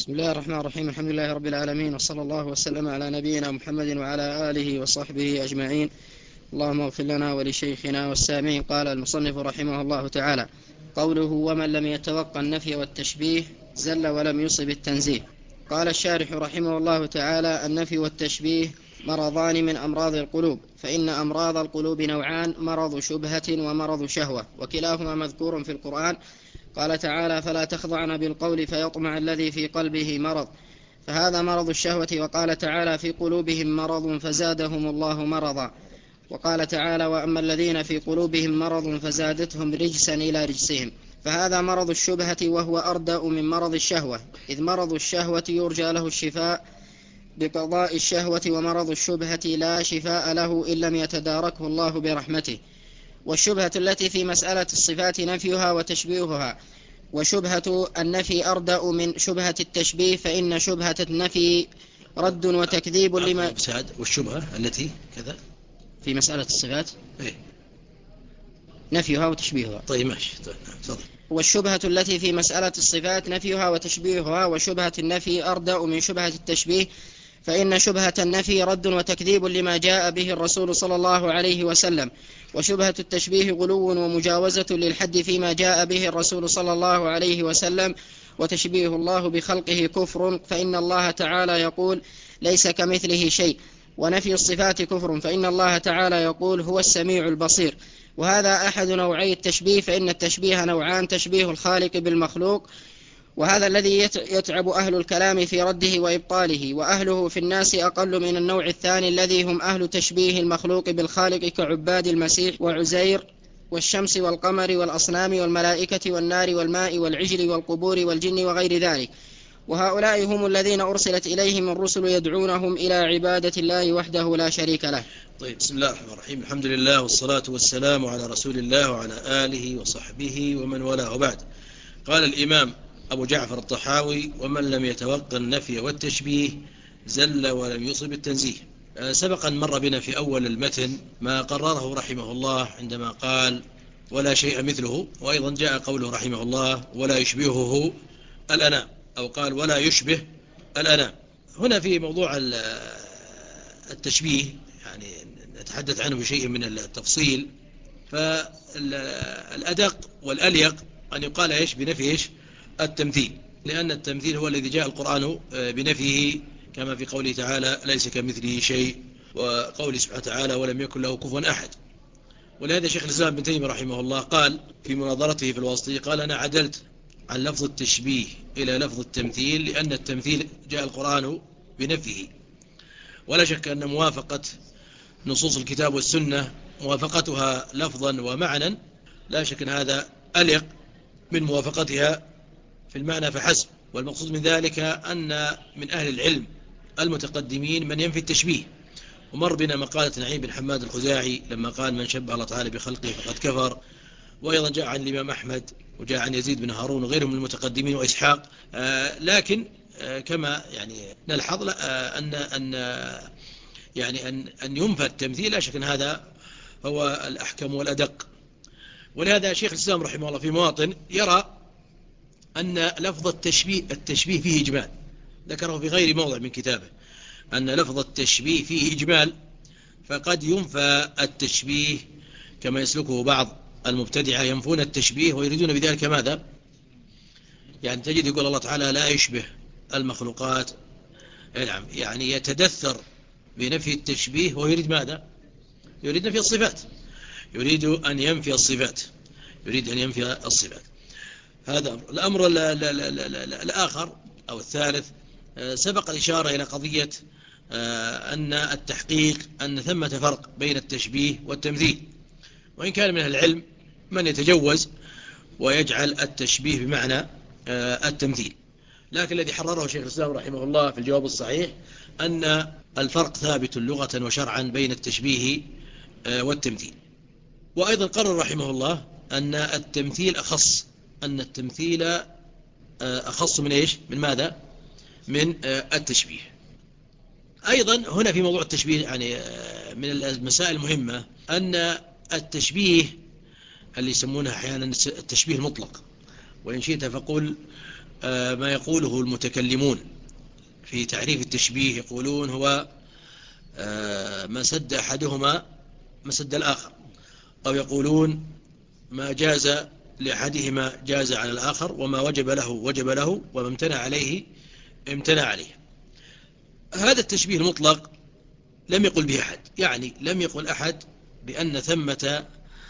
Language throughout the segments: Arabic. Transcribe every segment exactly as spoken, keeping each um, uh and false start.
بسم الله الرحمن الرحيم. الحمد لله رب العالمين، وصلى الله وسلم على نبينا محمد وعلى آله وصحبه أجمعين. اللهم اغفر لنا ولشيخنا والسامعين. قال المصنف رحمه الله تعالى: قوله ومن لم يتوقع النفي والتشبيه زل ولم يصب التنزيه. قال الشارح رحمه الله تعالى: النفي والتشبيه مرضان من أمراض القلوب، فإن أمراض القلوب نوعان: مرض شبهة ومرض شهوة، وكلاهما مذكور في القرآن. قال تعالى: فلا تخضعن بالقول فيطمع الذي في قلبه مرض، فهذا مرض الشهوة. وقال تعالى: في قلوبهم مرض فزادهم الله مرضا. وقال تعالى: وأما الذين في قلوبهم مرض فزادتهم رجسا إلى رجسهم، فهذا مرض الشبهة، وهو أردأ من مرض الشهوة، إذ مرض الشهوة يرجى له الشفاء بقضاء الشهوة، ومرض الشبهة لا شفاء له إن لم يتداركه الله برحمته. والشبهة التي في مسألة الصفات نفيها وتشبيهها، وشبهة النفي أردأ من شبهة التشبيه، فإن شبهة النفي رد وتكذيب لما والشبهة التي كذا في مسألة الصفات إيه؟ نفيها وتشبيهها. طيب ماشي. طيب. والشبهة التي في مسألة الصفات نفيها وتشبيهها، وشبهة النفي أردأ من شبهة التشبيه، فإن شبهة النفي رد وتكذيب لما جاء به الرسول صلى الله عليه وسلم. وشبهة التشبيه غلو ومجاوزة للحد فيما جاء به الرسول صلى الله عليه وسلم. وتشبيه الله بخلقه كفر، فإن الله تعالى يقول: ليس كمثله شيء. ونفي الصفات كفر، فإن الله تعالى يقول: هو السميع البصير. وهذا أحد نوعي التشبيه، فإن التشبيه نوعان: تشبيه الخالق بالمخلوق، وهذا الذي يتعب أهل الكلام في رده وإبطاله، وأهله في الناس أقل من النوع الثاني الذي هم أهل تشبيه المخلوق بالخالق، كعباد المسيح وعزير والشمس والقمر والأصنام والملائكة والنار والماء والعجل والقبور والجن وغير ذلك. وهؤلاء هم الذين أرسلت إليهم الرسل يدعونهم إلى عبادة الله وحده لا شريك له. طيب، بسم الله الرحمن الرحيم. الحمد لله والصلاة والسلام على رسول الله وعلى آله وصحبه ومن والاه، وبعد. قال الإمام أبو جعفر الطحاوي: ومن لم يتوقع النفي والتشبيه زل ولم يصب التنزيه. سبقا مر بنا في أول المتن ما قرره رحمه الله عندما قال: ولا شيء مثله، وأيضا جاء قوله رحمه الله: ولا يشبهه الأنام، أو قال: ولا يشبه الأنام. هنا في موضوع التشبيه يعني نتحدث عنه بشيء من التفصيل. فالأدق والأليق أن يقال إيش بنفي إيش التمثيل، لأن التمثيل هو الذي جاء القرآن بنفيه، كما في قوله تعالى: ليس كمثله شيء، وقوله سبحانه وتعالى: ولم يكن له كفوا أحد. ولهذا شيخ الإسلام ابن تيمية رحمه الله قال في مناظرته في الواسطية: قال: أنا عدلت عن لفظ التشبيه إلى لفظ التمثيل، لأن التمثيل جاء القرآن بنفيه. ولا شك أن موافقة نصوص الكتاب والسنة موافقتها لفظا ومعنى، لا شك أن هذا أليق من موافقتها في المعنى فحسب. والمقصود من ذلك أن من أهل العلم المتقدمين من ينفي التشبيه. ومر بنا مقالة نعيم بن حماد الخزاعي لما قال: من شبه الله تعالى بخلقه فقد كفر. وأيضا جاء عن الإمام أحمد، وجاء عن يزيد بن هارون وغيرهم من المتقدمين وإسحاق. آه لكن آه كما يعني نلحظ آه أن أن يعني أن أن ينفى التمثيل، لا شك أن هذا هو الأحكم والأدق. ولهذا شيخ الإسلام رحمه الله في مواطن يرى أن لفظ التشبيه التشبيه فيه إجمال، ذكره في غير موضع من كتابه أن لفظ التشبيه فيه إجمال، فقد ينفى التشبيه كما يسلكه بعض المبتدعة، ينفون التشبيه ويريدون بذلك ماذا؟ يعني تجد يقول الله تعالى: لا يشبه المخلوقات. نعم، يعني يتدثر بنفي التشبيه ويريد ماذا؟ يريد نفي الصفات، يريد أن ينفي الصفات يريد أن ينفي الصفات. هذا الأمر الآخر أو الثالث، سبق الإشارة إلى قضية أن التحقيق أن ثمة فرق بين التشبيه والتمثيل، وإن كان من أهل العلم من يتجوز ويجعل التشبيه بمعنى التمثيل، لكن الذي حرره شيخ الإسلام رحمه الله في الجواب الصحيح أن الفرق ثابت لغة وشرعا بين التشبيه والتمثيل. وأيضا قرر رحمه الله أن التمثيل أخص أن التمثيل أخص من إيش؟ من ماذا؟ من التشبيه. أيضا هنا في موضوع التشبيه يعني من المسائل المهمة أن التشبيه اللي يسمونها أحيانا التشبيه المطلق وإن شئت فقل ما يقوله المتكلمون في تعريف التشبيه، يقولون هو ما سد أحدهما مسد الآخر، أو يقولون ما جاز لأحدهما جاز على الآخر، وما وجب له وجب له، وما امتنع عليه امتنع عليه. هذا التشبيه المطلق لم يقل به أحد، يعني لم يقل أحد بأن ثمة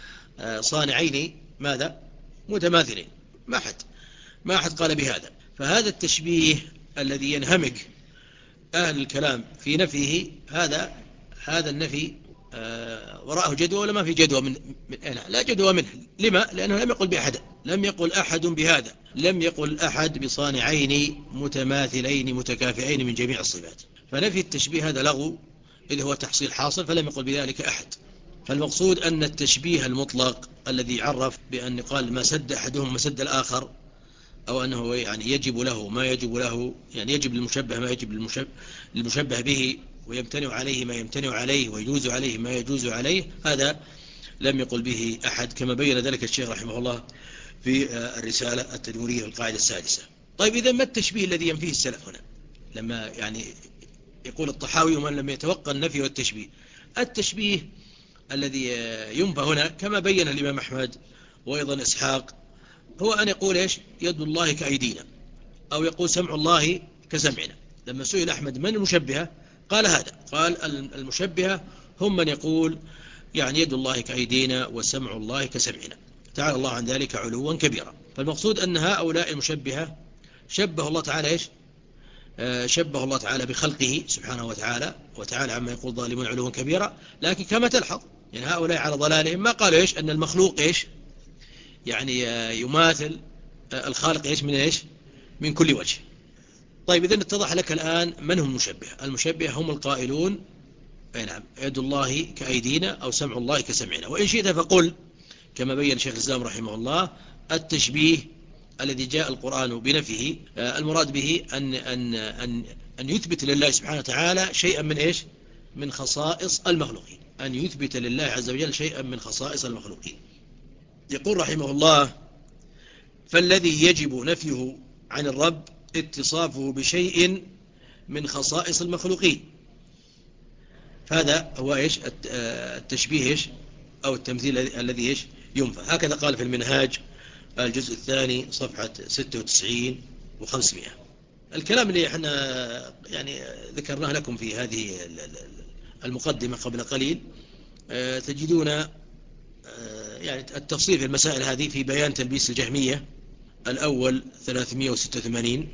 صانعين ماذا متماثلين، ما أحد ما أحد قال بهذا. فهذا التشبيه الذي ينهمك أهل الكلام في نفيه، هذا هذا النفي آه وراءه جدوى ولا ما في جدوى من, من لا جدوى منه. لما؟ لأنه لم يقل بأحد، لم يقل أحد بهذا، لم يقل أحد بصانعين متماثلين متكافئين من جميع الصفات. فنفي التشبيه هذا لغو، إذ هو تحصيل حاصل، فلم يقل بذلك أحد. فالمقصود أن التشبيه المطلق الذي عرف بأن قال ما سد أحدهم مسد الآخر، أو أنه يعني يجب له ما يجب له، يعني يجب للمشبه ما يجب للمشبه, للمشبه به، ويمتنع عليه ما يمتنع عليه، ويجوز عليه ما يجوز عليه، هذا لم يقل به أحد، كما بين ذلك الشيخ رحمه الله في الرسالة التدمرية القاعدة السادسة. طيب إذا ما التشبيه الذي ينفيه السلف هنا؟ لما يعني يقول الطحاوي ومن لم يتوقع النفي والتشبيه، التشبيه الذي ينفى هنا كما بين الإمام أحمد وأيضا إسحاق هو أن يقول إيش؟ يد الله كأيدينا، أو يقول سمع الله كسمعنا. لما سئل أحمد من المشبهة قال هذا، قال المشبهة هم من يقول يعني يد الله كأيدينا وسمع الله كسمعنا، تعالى الله عن ذلك علوا كبيرا. فالمقصود أن هؤلاء المشبهة شبه الله تعالى إيش؟ آه شبه الله تعالى بخلقه سبحانه وتعالى، وتعالى عما يقول ظالمون علوا كبيرا. لكن كما تلحظ يعني هؤلاء على ضلالهم ما قالوا إيش؟ أن المخلوق إيش؟ يعني يماثل الخالق إيش من إيش؟ من كل وجه. طيب إذن اتضح لك الآن من هم المشبه. المشبه هم القائلون أي نعم يد الله كأيدينا أو سمع الله كسمعنا. وإن شئت فقل كما بين شيخ الإسلام رحمه الله التشبيه الذي جاء القرآن بنفيه المراد به أن, أن, أن, أن يثبت لله سبحانه وتعالى شيئا من إيش؟ من خصائص المخلوقين، أن يثبت لله عز وجل شيئا من خصائص المخلوقين. يقول رحمه الله فالذي يجب نفيه عن الرب اتصافه بشيء من خصائص المخلوقين، فهذا هو إيش؟ التشبيه إيش؟ أو التمثيل الذي إيش؟ ينفى. هكذا قال في المنهاج الجزء الثاني صفحة ستة وتسعين وخمسمائة. الكلام اللي احنا يعني ذكرناه لكم في هذه المقدمة قبل قليل تجدون يعني التفصيل في المسائل هذه في بيان تلبيس الجهمية الأول ثلاثمائة وستة وثمانين.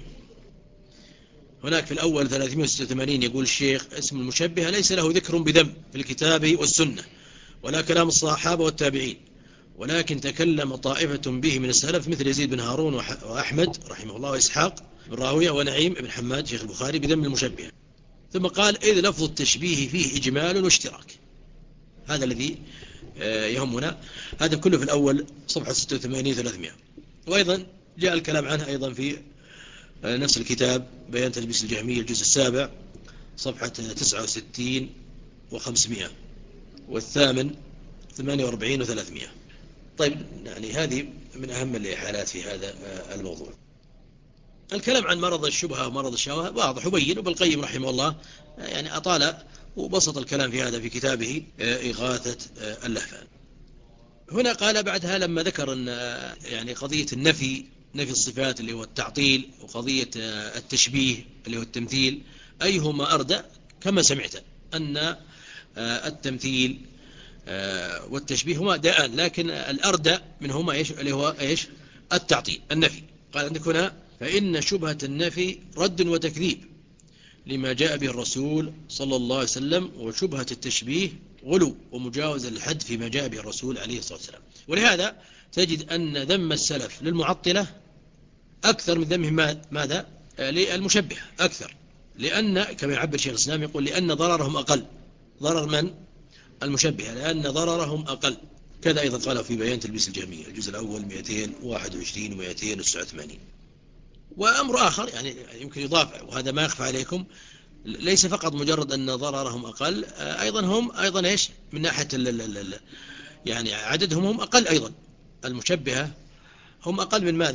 هناك في الأول ثلاثمائة وستة وثمانين يقول الشيخ اسم المشبه ليس له ذكر بذنب في الكتاب والسنة ولا كلام الصحابة والتابعين، ولكن تكلم طائفة به من السلف مثل يزيد بن هارون وأحمد رحمه الله وإسحاق بن راهوية ونعيم بن حماد شيخ البخاري بذم المشبه. ثم قال إذ لفظ التشبيه فيه إجمال واشتراك. هذا الذي يهمنا، هذا كله في الأول صفحة ستة وثمانين ثلاثمائة. وأيضا جاء الكلام عنه أيضا في نفس الكتاب بيان تلبيس الجهمية الجزء السابع صفحة تسعة وستين وخمسمائة، والثامن ثمانية وأربعين وثلاثمائة. طيب يعني هذه من أهم الإحالات في هذا الموضوع. الكلام عن مرض الشبهة ومرض الشهوة واضح وبين، وابن القيم رحمه الله يعني أطال وبسط الكلام في هذا في كتابه إغاثة اللهفان. هنا قال بعدها لما ذكر أن يعني قضية النفي نفي الصفات اللي هو التعطيل، وقضية التشبيه اللي هو التمثيل، أيهما أردى؟ كما سمعت أن التمثيل والتشبيه هما داءان، لكن الأردى منهما إيش؟ اللي هو إيش؟ التعطيل النفي. قال عندك هنا فإن شبهة النفي رد وتكذيب لما جاء به الرسول صلى الله عليه وسلم، وشبهة التشبيه غلو ومجاوزة للحد فيما جاء به الرسول عليه الصلاة والسلام. ولهذا تجد أن ذم السلف للمعطلة أكثر من ذمهم ماذا؟ للمشبه أكثر، لأن كما يعبر شيخ الإسلام يقول لأن ضررهم أقل. ضرر من؟ المشبه، لأن ضررهم أقل. كذا أيضا قالوا في بيان تلبيس الجهمية الجزء الأول مئتين وواحد وعشرين ومئتين وتسعة وثمانين. وأمر آخر يعني يمكن يضاف وهذا ما يخفى عليكم، ليس فقط مجرد أن ضررهم أقل، أيضا هم أيضا إيش من ناحية يعني عددهم هم أقل أيضا. المشبهة هم أقل من ماذا؟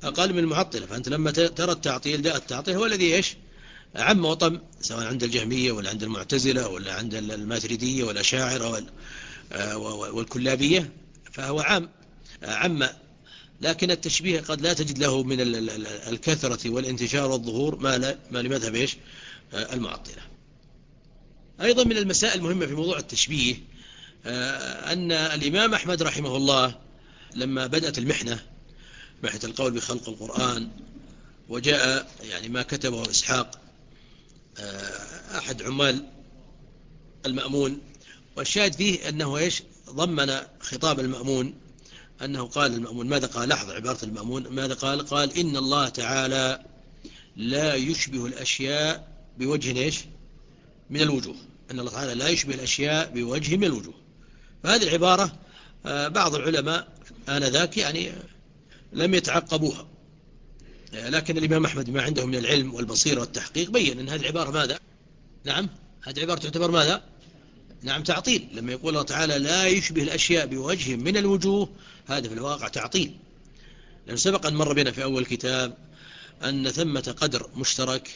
أقل من المعطلة. فأنت لما ترى التعطيل، ده التعطيل هو الذي إيش عم وطم، سواء عند الجهمية ولا عند المعتزلة ولا عند الماتريدية والأشاعرة والكلابية، فهو عام عم. لكن التشبيه قد لا تجد له من الكثرة والانتشار والظهور ما ما لمذهب إيش المعطلة. أيضا من المسائل المهمة في موضوع التشبيه أن الإمام أحمد رحمه الله لما بدأت المحنة، محنة القول بخلق القرآن، وجاء يعني ما كتبه إسحاق أحد عمال المأمون، والشاهد فيه أنه إيش ضمن خطاب المأمون، أنه قال المأمون ماذا قال؟ لحظة عبارة المأمون ماذا قال؟ قال إن الله تعالى لا يشبه الأشياء بوجه إيش من الوجوه، أن الله تعالى لا يشبه الأشياء بوجه من الوجوه. فهذه العبارة بعض العلماء آنذاك يعني لم يتعقبوها، لكن الإمام أحمد ما عنده من العلم والبصيرة والتحقيق بيّن أن هذه العبارة ماذا؟ نعم، هذه العبارة تعتبر ماذا؟ نعم تعطيل. لما يقول الله تعالى لا يشبه الأشياء بوجه من الوجوه، هذا في الواقع تعطيل، لأن سبق أن مر بنا في أول كتاب أن ثمة قدر مشترك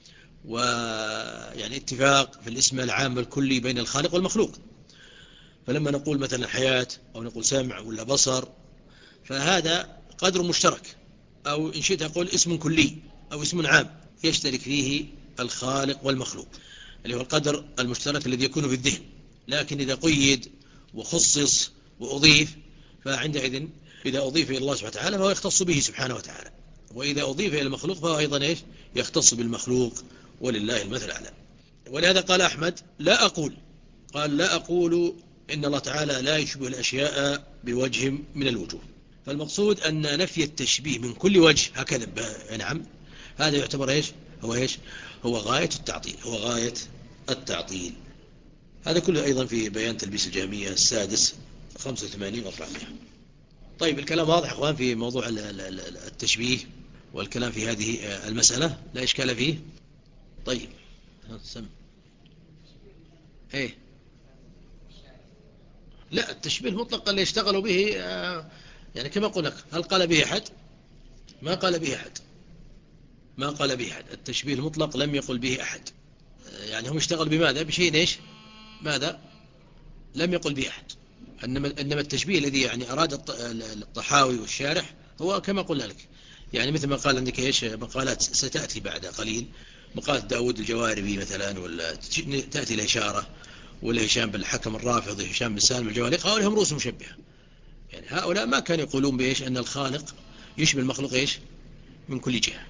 ويعني اتفاق في الاسم العام الكلي بين الخالق والمخلوق. فلما نقول مثلا حياة أو نقول سمع ولا بصر، فهذا قدر مشترك، أو إن شئت أقول اسم كلي أو اسم عام يشترك فيه الخالق والمخلوق، اللي هو القدر المشترك الذي يكون في الذهن. لكن إذا قيد وخصص وأضيف، فعندئذ إذا أضيف إلى الله سبحانه وتعالى فهو يختص به سبحانه وتعالى، وإذا أضيف إلى المخلوق فهو أيضا إيش يختص بالمخلوق، ولله المثل الأعلى. ولهذا قال أحمد لا أقول، قال لا أقول إن الله تعالى لا يشبه الأشياء بوجه من الوجوه. فالمقصود أن نفي التشبيه من كل وجه هكذا نعم، هذا يعتبر إيش هو إيش هو غاية التعطيل، هو غاية التعطيل. هذا كله أيضا في بيان تلبيس الجهمية السادس خمسة وثمانين وأربعمائة. طيب الكلام واضح أخوان في موضوع التشبيه والكلام في هذه المسألة، لا إشكال فيه. طيب سم إيه لا، التشبيه المطلق اللي يشتغلوا به يعني كما قلنا، هل قال به أحد؟ ما قال به أحد، ما قال به أحد. التشبيه المطلق لم يقل به أحد، يعني هم اشتغل بماذا؟ بشيء إيش ماذا لم يقل به أحد. إنما, إنما التشبيه الذي يعني أراد الطحاوي والشارح هو كما قلنا لك، يعني مثل ما قال عندك إيش مقالات ستأتي بعد قليل، مقالة داود الجواربي مثلا، ولا تأتي الإشارة، ولا هشام بن الحكم الرافضي، هشام بن سالم الجوالي، قالوا لهم رؤوس مشبهة. يعني هؤلاء ما كانوا يقولون بإيش أن الخالق يشبه المخلوق إيش من كل جهة.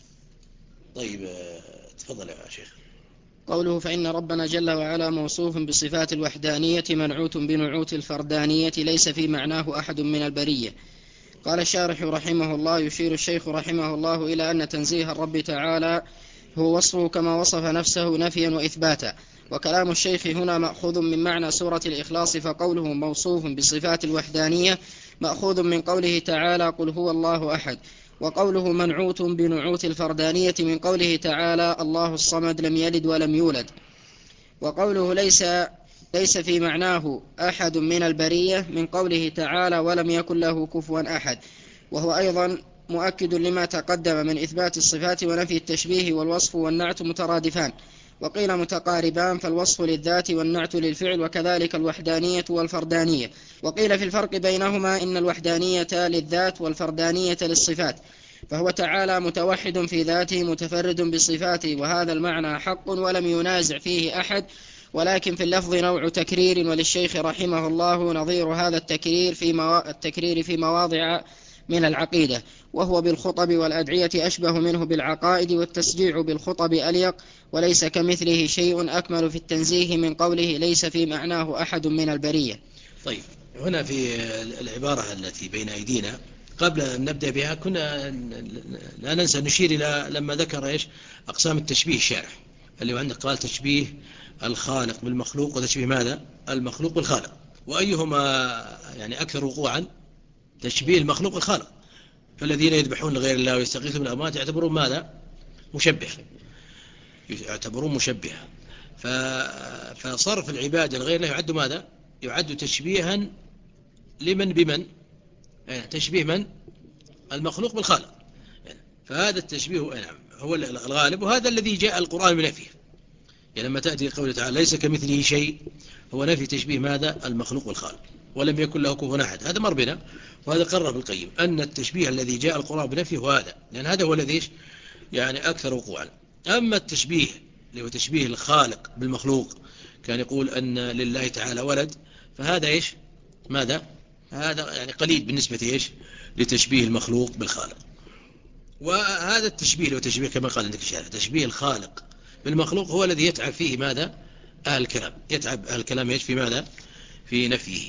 طيب تفضل يا شيخ. قوله فإن ربنا جل وعلا موصوف بصفات الوحدانية منعوت بنعوت الفردانية ليس في معناه أحد من البرية. قال الشارح رحمه الله: يشير الشيخ رحمه الله إلى أن تنزيه الرب تعالى هو وصفه كما وصف نفسه نفيا وإثباتا. وكلام الشيخ هنا مأخوذ من معنى سورة الإخلاص، فقوله موصوف بصفات الوحدانية مأخوذ من قوله تعالى قل هو الله أحد، وقوله منعوت بنعوت الفردانية من قوله تعالى الله الصمد لم يلد ولم يولد. وقوله ليس ليس في معناه أحد من البرية من قوله تعالى ولم يكن له كفوا أحد، وهو أيضا مؤكد لما تقدم من إثبات الصفات ونفي التشبيه، والوصف والنعت مترادفان، وقيل متقاربان، فالوصف للذات والنعت للفعل، وكذلك الوحدانية والفردانية. وقيل في الفرق بينهما إن الوحدانية للذات والفردانية للصفات، فهو تعالى متوحد في ذاته متفرد بصفاته، وهذا المعنى حق ولم ينازع فيه أحد، ولكن في اللفظ نوع تكرير، وللشيخ رحمه الله نظير هذا التكرير في, موا... التكرير في مواضع من العقيدة، وهو بالخطب والأدعية أشبه منه بالعقائد، والتسجيع بالخطب أليق، وليس كمثله شيء أكمل في التنزيه من قوله ليس في معناه أحد من البرية. طيب هنا في العبارة التي بين أيدينا قبل أن نبدأ بها كنا لا ننسى نشير إلى لما ذكر إيش أقسام التشبيه الشارح، اللي هو عندك قال تشبيه الخالق بالمخلوق وتشبيه ماذا المخلوق بالخالق، وأيهما يعني أكثر وقوعا؟ تشبيه المخلوق بالخالق. فالذين يذبحون لغير الله ويستغيثون بالأموات يعتبرون ماذا مشبه، يعتبرون مشبهة. فصرف العبادة لغير الله يعد ماذا يعد تشبيها لمن بمن تشبيه من المخلوق بالخالق. فهذا التشبيه نعم هو الغالب، وهذا الذي جاء القرآن بنفيه. يعني لما تأتي قوله تعالى ليس كمثله شيء، هو نفي تشبيه ماذا؟ المخلوق والخالق، ولم يكن له كفوا أحد. هذا مر بنا، وهذا قرر ابن القيم أن التشبيه الذي جاء القرآن بنفيه هو هذا، لأن هذا هو الذي يعني أكثر وقوعا. أما التشبيه اللي هو تشبيه الخالق بالمخلوق، كان يقول أن لله تعالى ولد، فهذا إيش ماذا؟ هذا يعني قليل بالنسبة إيش لتشبيه المخلوق بالخالق. وهذا التشبيه لو تشبيه كما قال عندك الشارع، تشبيه الخالق بالمخلوق هو الذي يتعب فيه ماذا؟ أهل الكلام، يتعب أهل الكلام إيش في ماذا؟ في نفيه.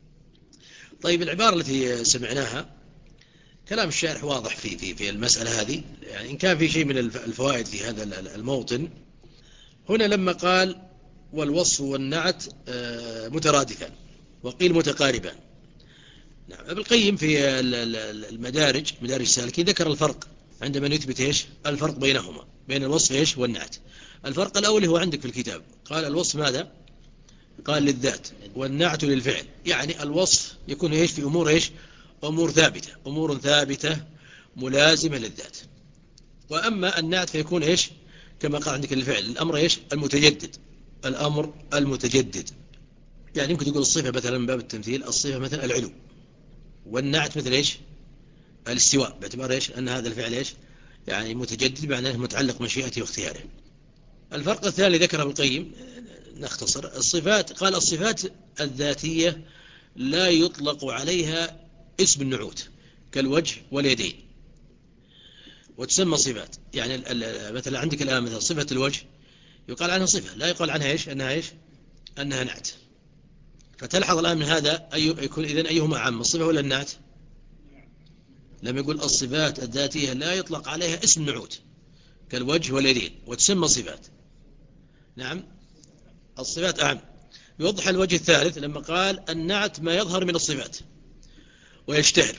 طيب العبارة التي سمعناها كلام الشارح واضح في في في المسألة هذه، يعني إن كان في شيء من الفوائد في هذا الموطن. هنا لما قال والوصف والنعت مترادفان، وقيل متقاربان. نعم ابن القيم في المدارج مدارج السالكين ذكر الفرق عندما يثبت إيش الفرق بينهما، بين الوصف إيش والنعت. الفرق الأول هو عندك في الكتاب، قال الوصف ماذا؟ قال للذات، والنعت للفعل. يعني الوصف يكون إيش في أمور إيش أمور ثابتة، أمور ثابتة ملازمة للذات. وأما النعت فيكون إيش كما قال عندك الفعل الأمر إيش المتجدد، الأمر المتجدد. يعني يمكن تقول الصفة مثلا من باب التمثيل، الصفة مثلا العلو، والنعت مثل إيش الاستواء، باعتبار إيش أن هذا الفعل إيش يعني متجدد بمعنى متعلق مشيئته واختياره. الفرق الثاني ذكره ابن القيم نختصر الصفات، قال الصفات الذاتية لا يطلق عليها اسم النعوت كالوجه واليدين، وتسمى صفات. يعني مثلا عندك الآن مثلا صفة الوجه يقال عنها صفة، لا يقال عنها إيش أنها إيش أنها نعت. فتلحظ الآن من هذا أي يكون إذن أيهما عام، الصفة ولا النعت؟ لما يقول الصفات الذاتية لا يطلق عليها اسم نعوت كالوجه واليدين وتسمى صفات. نعم الصفات أعم. يوضح الوجه الثالث لما قال النعت ما يظهر من الصفات ويشتهر،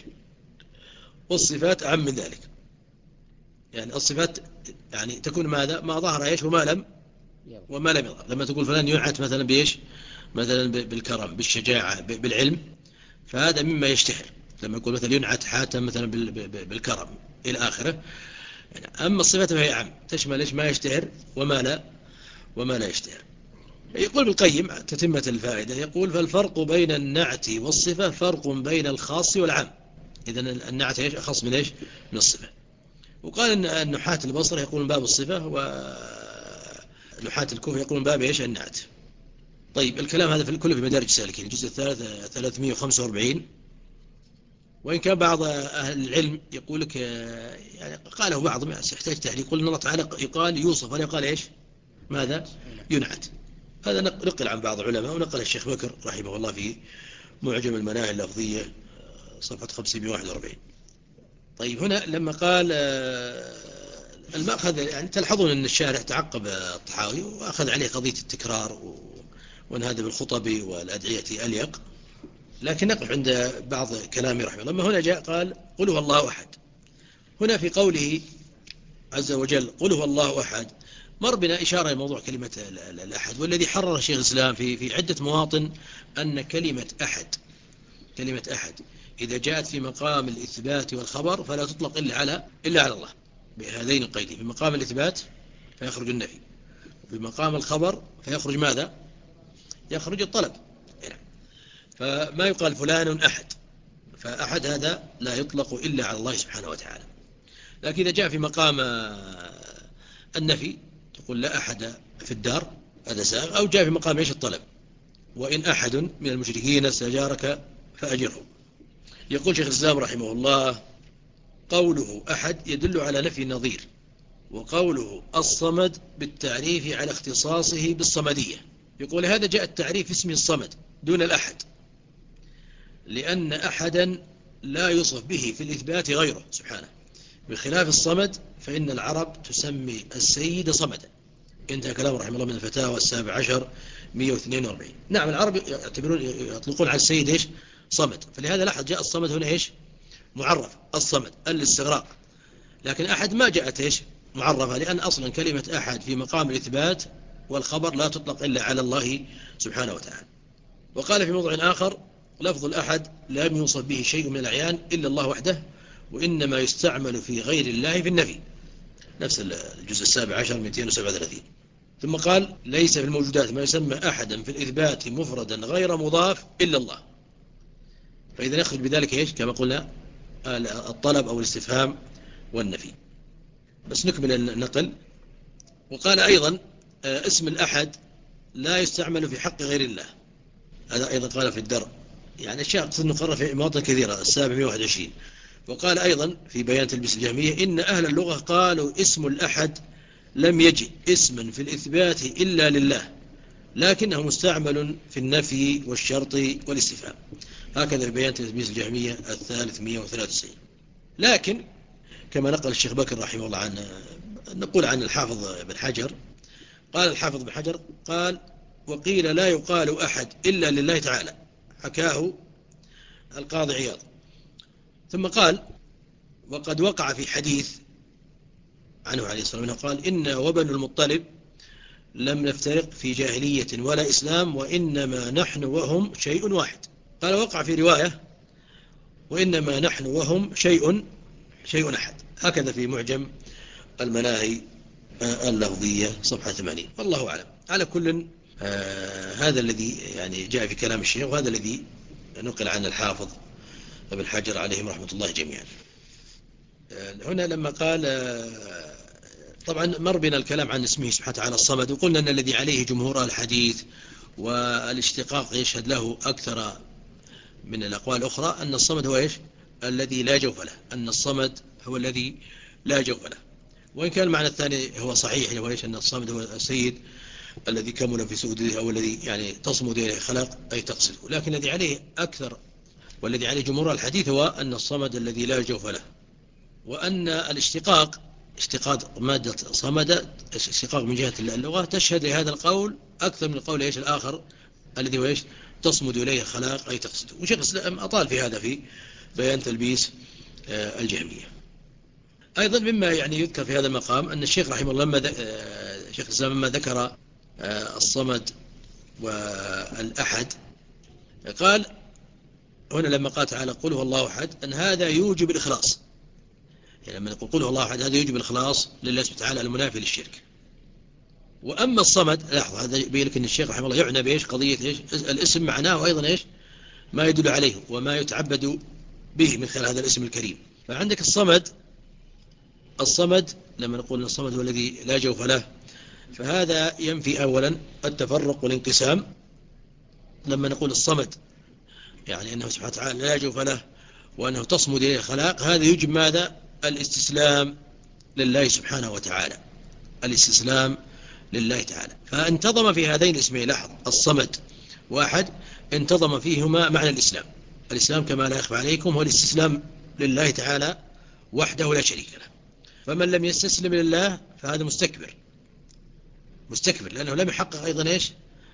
والصفات أعم من ذلك. يعني الصفات يعني تكون ماذا؟ ما ظهر إيش وما لم وما لم يظهر. لما تقول فلان ينعت مثلا بإيش مثلا بالكرم بالشجاعة بالعلم، فهذا مما يشتهر. لما يقول مثلا ينعت حاتم مثلا بالكرم إلى آخره. يعني أما الصفات فهي أعم، تشمل إيش ما يشتهر وما لا وما لا يشتهر. يقول ابن القيم تتمة الفائدة، يقول فالفرق بين النعت والصفة فرق بين الخاص والعام. إذن النعت إيش أخص من إيش من الصفة. وقال أن النحاة البصرة يقولون باب الصفة، ونحاة الكوفة يقولون باب إيش النعت. طيب الكلام هذا في كله في مدارج السالكين الجزء الثالث ثلاثمائة وخمسة وأربعين. وإن كان بعض أهل العلم يقول لك يعني قاله بعضهم يحتاج تحليل، يقول إن الله تعالى يقال يوصف ولا يقال إيش ماذا ينعت. هذا نقل عن بعض العلماء، ونقل الشيخ بكر رحمه الله في معجم المناهي اللفظية صفحة خمسمائة وواحد وأربعين. طيب هنا لما قال المأخذ، يعني تلحظون أن الشارع تعقب الطحاوي وأخذ عليه قضية التكرار وأن هذا بالخطب والأدعية أليق. لكن نقف عند بعض كلامه رحمه الله. لما هنا جاء قال قل هو الله أحد، هنا في قوله عز وجل قل هو الله أحد مر بنا إشارة لموضوع كلمة الأحد، والذي حرر شيخ الإسلام في في عدة مواطن أن كلمة أحد كلمة أحد إذا جاءت في مقام الإثبات والخبر فلا تطلق إلا على إلا على الله بهذين القيدين. في مقام الإثبات فيخرج النفي، وفي مقام الخبر فيخرج ماذا؟ يخرج الطلب. فما يقال فلان أحد، فأحد هذا لا يطلق إلا على الله سبحانه وتعالى. لكن إذا جاء في مقام النفي تقول لا أحد في الدار، هذا سائغ. أو جاء في مقام إيش الطلب، وإن أحد من المشركين استجارك فأجره. يقول شيخ الإسلام رحمه الله قوله أحد يدل على نفي النظير، وقوله الصمد بالتعريف على اختصاصه بالصمدية. يقول هذا جاء التعريف اسم الصمد دون الأحد، لأن أحدا لا يوصف به في الإثبات غيره سبحانه، بخلاف الصمد فإن العرب تسمي السيد صمدا. انتهى كلام رحمه الله من الفتاوى السابع عشر مئة واثنين وأربعين. نعم العرب يعتبرون يطلقون على السيد إيش صمد، فلهذا لاحظ جاء الصمد هنا إيش معرف الصمد الاستغراق، لكن أحد ما جاءت إيش معرفة، لأن أصلا كلمة أحد في مقام الإثبات والخبر لا تطلق إلا على الله سبحانه وتعالى. وقال في موضع آخر لفظ الأحد لم يوصف به شيء من الأعيان إلا الله وحده، وإنما يستعمل في غير الله في النفي، نفس الجزء السابع عشر مئتين وسبعة وثلاثين. ثم قال ليس في الموجودات ما يسمى أحدا في الإثبات مفردا غير مضاف إلا الله. فإذا يخرج بذلك إيش؟ كما قلنا الطلب أو الاستفهام والنفي. بس نكمل النقل. وقال أيضا اسم الأحد لا يستعمل في حق غير الله، هذا أيضا قال في الدرء، يعني أشياء قد نقرر في مواطن كثيرة، السابع مئة وواحد وعشرين. وقال أيضا في بيان تلبيس الجهمية إن أهل اللغة قالوا اسم الأحد لم يجد اسما في الإثبات إلا لله، لكنه مستعمل في النفي والشرط والاستفهام. هكذا في بيان تلبيس الجهمية الثالث مئة وثلاثة وتسعين. لكن كما نقل الشيخ بكر رحمه الله عنه، نقول عن الحافظ بن حجر، قال الحافظ بن حجر قال وقيل لا يقال أحد إلا لله تعالى، حكاه القاضي عياض. ثم قال وقد وقع في حديث عنه عليه الصلاة والسلام قال إن وبن المطلب لم نفترق في جاهلية ولا إسلام وإنما نحن وهم شيء واحد. قال وقع في رواية وإنما نحن وهم شيء شيء أحد. هكذا في معجم المناهي اللفظية صفحة ثمانين. والله أعلم. على كل آه هذا الذي يعني جاء في كلام الشيخ، وهذا الذي نقل عن الحافظ ابن حجر عليهم رحمة الله جميعا. آه هنا لما قال آه طبعا مر بنا الكلام عن اسمه سبحانه وتعالى الصمد، وقلنا أن الذي عليه جمهور الحديث والاشتقاق يشهد له أكثر من الأقوال الأخرى أن الصمد هو إيش؟ الذي لا جوف له، أن الصمد هو الذي لا جوف له. وإن كان المعنى الثاني هو صحيح، هو إيش؟ أن الصمد هو السيد الذي كمل في سؤدده أو الذي يعني تصمد إليه خلق أي تقصده. لكن الذي عليه أكثر والذي عليه جمهور الحديث هو أن الصمد الذي لا جوف له، وأن الاشتقاق اشتقاق مادة صمد اشتقاق من جهة اللغة تشهد لهذا القول أكثر من القول إيش الآخر الذي هو إيش؟ تصمد إليه خلاق أي تقصده. وشيخ الإسلام أطال في هذا في بيان تلبيس الجهمية. أيضا مما يعني يذكر في هذا المقام أن الشيخ رحمه الله لما شيخ الإسلام لما ذكر الصمد والأحد قال هنا لما قال تعالى قل هو الله أحد أن هذا يوجب الإخلاص، يعني لما نقول قل هو الله أحد هذا يوجب الإخلاص لله سبحانه وتعالى المنافي للشرك. وأما الصمد لاحظ هذا يبين لك أن الشيخ رحمه الله يعنى بإيش؟ قضية إيش؟ الاسم معناه وأيضا إيش؟ ما يدل عليه وما يتعبد به من خلال هذا الاسم الكريم. فعندك الصمد الصمد لما نقول الصمد هو الذي لا جوف له، فهذا ينفي أولا التفرق والانقسام. لما نقول الصمد يعني أنه سبحانه وتعالى لا جوف له وأنه تصمد إليه الخلاق، هذا يجب ماذا؟ الاستسلام لله سبحانه وتعالى، الاستسلام لله تعالى. فانتظم في هذين الاسمين، لاحظ الصمد واحد انتظم فيهما معنى الإسلام. الإسلام كما لا يخفى عليكم هو الاستسلام لله تعالى وحده لا شريك له. فمن لم يستسلم لله فهذا مستكبر مستكبر لأنه لم يحقق أيضا إيش؟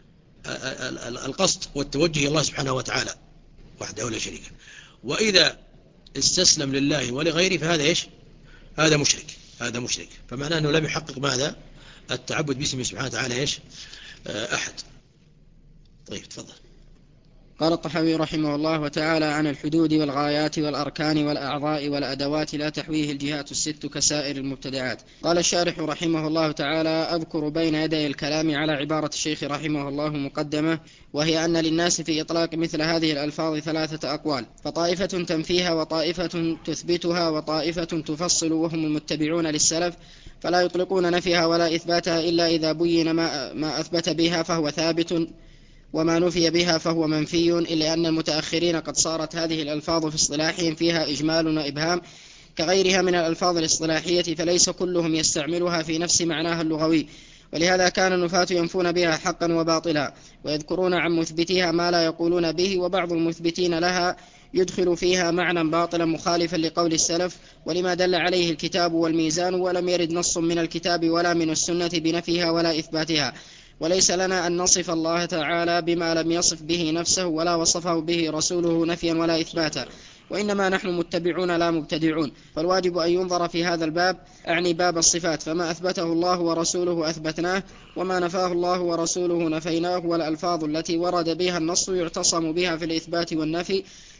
القصد والتوجه إلى الله سبحانه وتعالى وحده لا شريك له. وإذا استسلم لله ولغيره فهذا إيش؟ هذا مشرك هذا مشرك فمعناه أنه لم يحقق ماذا؟ التعبد باسمه سبحانه وتعالى إيش؟ أحد. طيب تفضل. قال الطحاوي رحمه الله وتعالى عن الحدود والغايات والأركان والأعضاء والأدوات لا تحويه الجهات الست كسائر المبتدعات. قال الشارح رحمه الله تعالى أذكر بين يدي الكلام على عبارة الشيخ رحمه الله مقدمة، وهي أن للناس في إطلاق مثل هذه الألفاظ ثلاثة أقوال، فطائفة تنفيها وطائفة تثبتها وطائفة تفصل وهم المتبعون للسلف، فلا يطلقون نفيها ولا إثباتها إلا إذا بين ما, ما أثبت بها فهو ثابت وما نفي بها فهو منفي، إلا أن المتأخرين قد صارت هذه الألفاظ في اصطلاحهم فيها إجمال وإبهام كغيرها من الألفاظ الاصطلاحية، فليس كلهم يستعملها في نفس معناها اللغوي، ولهذا كان النفاة ينفون بها حقا وباطلا ويذكرون عن مثبتها ما لا يقولون به، وبعض المثبتين لها يدخل فيها معنى باطلا مخالفا لقول السلف ولما دل عليه الكتاب والميزان، ولم يرد نص من الكتاب ولا من السنة بنفيها ولا إثباتها. وليس لنا أن نصف الله تعالى بما لم يصف به نفسه ولا وصفه به رسوله نفيا ولا إثباتا، وإنما نحن متبعون لا مبتدعون، فالواجب أن ينظر في هذا الباب، أعني باب الصفات، فما أثبته الله ورسوله أثبتناه وما نفاه الله ورسوله نفيناه، والألفاظ التي ورد بها النص يعتصم بها في الإثبات والنفي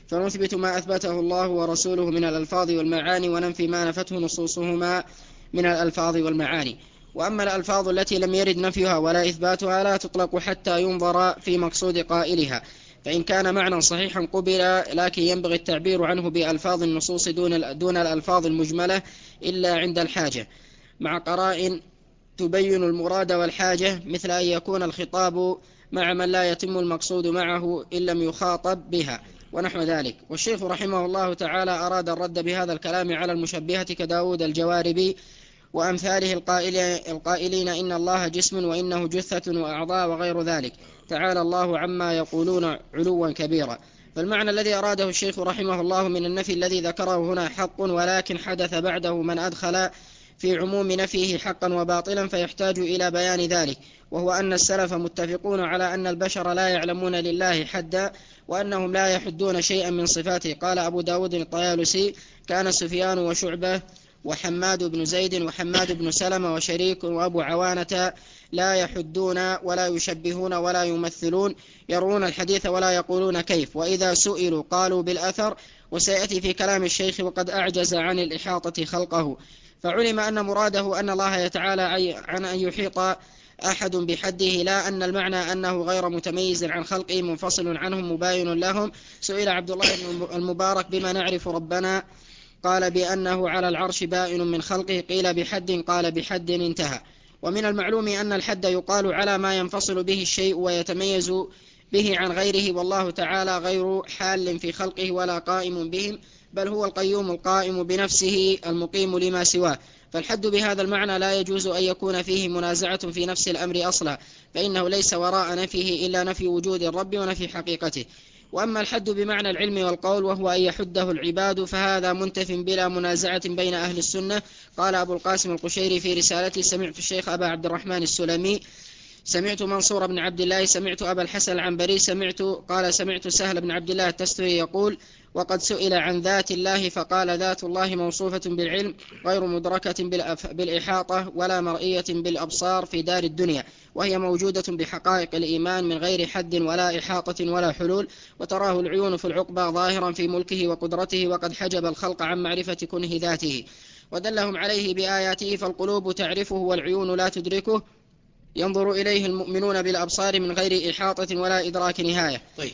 فنثبت ما أثبته الله ورسوله من الألفاظ والمعاني وننفي ما نفته نصوصهما من الألفاظ والمعاني. وأما الألفاظ التي لم يرد نفيها ولا إثباتها لا تطلق حتى ينظر في مقصود قائلها، فإن كان معنى صحيحا قبل، لكن ينبغي التعبير عنه بألفاظ النصوص دون دون الألفاظ المجملة إلا عند الحاجة، مع قرائن تبين المراد والحاجة، مثل أن يكون الخطاب مع من لا يتم المقصود معه إن لم يخاطب بها ونحو ذلك. والشيخ رحمه الله تعالى أراد الرد بهذا الكلام على المشبهة كداود الجواربي وأمثاله القائلين إن الله جسم وإنه جثة وأعضاء وغير ذلك، تعالى الله عما يقولون علوا كبيرا. فالمعنى الذي أراده الشيخ رحمه الله من النفي الذي ذكره هنا حق، ولكن حدث بعده من أدخل في عموم نفيه حقا وباطلا فيحتاج إلى بيان ذلك، وهو أن السلف متفقون على أن البشر لا يعلمون لله حدا وأنهم لا يحدون شيئا من صفاته. قال أبو داود الطيالسي: كان سفيان وشعبة وحماد بن زيد وحماد بن سلمة وشريك وأبو عوانة لا يحدون ولا يشبهون ولا يمثلون، يرون الحديث ولا يقولون كيف، وإذا سئلوا قالوا بالأثر. وسيأتي في كلام الشيخ: وقد أعجز عن الإحاطة خلقه. فعلم أن مراده أن الله يتعالى عن أن يحيط أحد بحده، لا أن المعنى أنه غير متميز عن خلقه منفصل عنهم مباين لهم. سئل عبد الله بن المبارك: بما نعرف ربنا؟ قال: بأنه على العرش بائن من خلقه. قيل: بحد؟ قال: بحد انتهى. ومن المعلوم أن الحد يقال على ما ينفصل به الشيء ويتميز به عن غيره، والله تعالى غير حال في خلقه ولا قائم بهم، بل هو القيوم القائم بنفسه المقيم لما سواه. فالحد بهذا المعنى لا يجوز أن يكون فيه منازعة في نفس الأمر أصلا، فإنه ليس وراء نفيه إلا نفي وجود الرب ونفي حقيقته. وأما الحد بمعنى العلم والقول وهو أن يحده العباد فهذا منتف بلا منازعة بين أهل السنة. قال أبو القاسم القشيري في رسالته: سمعت الشيخ أبا عبد الرحمن السلمي، سمعت منصور بن عبد الله، سمعت أبا الحسن العنبري، سمعت قال سمعت سهل بن عبد الله التستري يقول: وقد سئل عن ذات الله فقال: ذات الله موصوفة بالعلم غير مدركة بالإحاطة ولا مرئية بالأبصار في دار الدنيا، وهي موجودة بحقائق الإيمان من غير حد ولا إحاطة ولا حلول، وتراه العيون في العقبى ظاهرا في ملكه وقدرته، وقد حجب الخلق عن معرفة كنه ذاته ودلهم عليه بآياته، فالقلوب تعرفه والعيون لا تدركه، ينظر إليه المؤمنون بالأبصار من غير إحاطة ولا إدراك نهاية. طيب،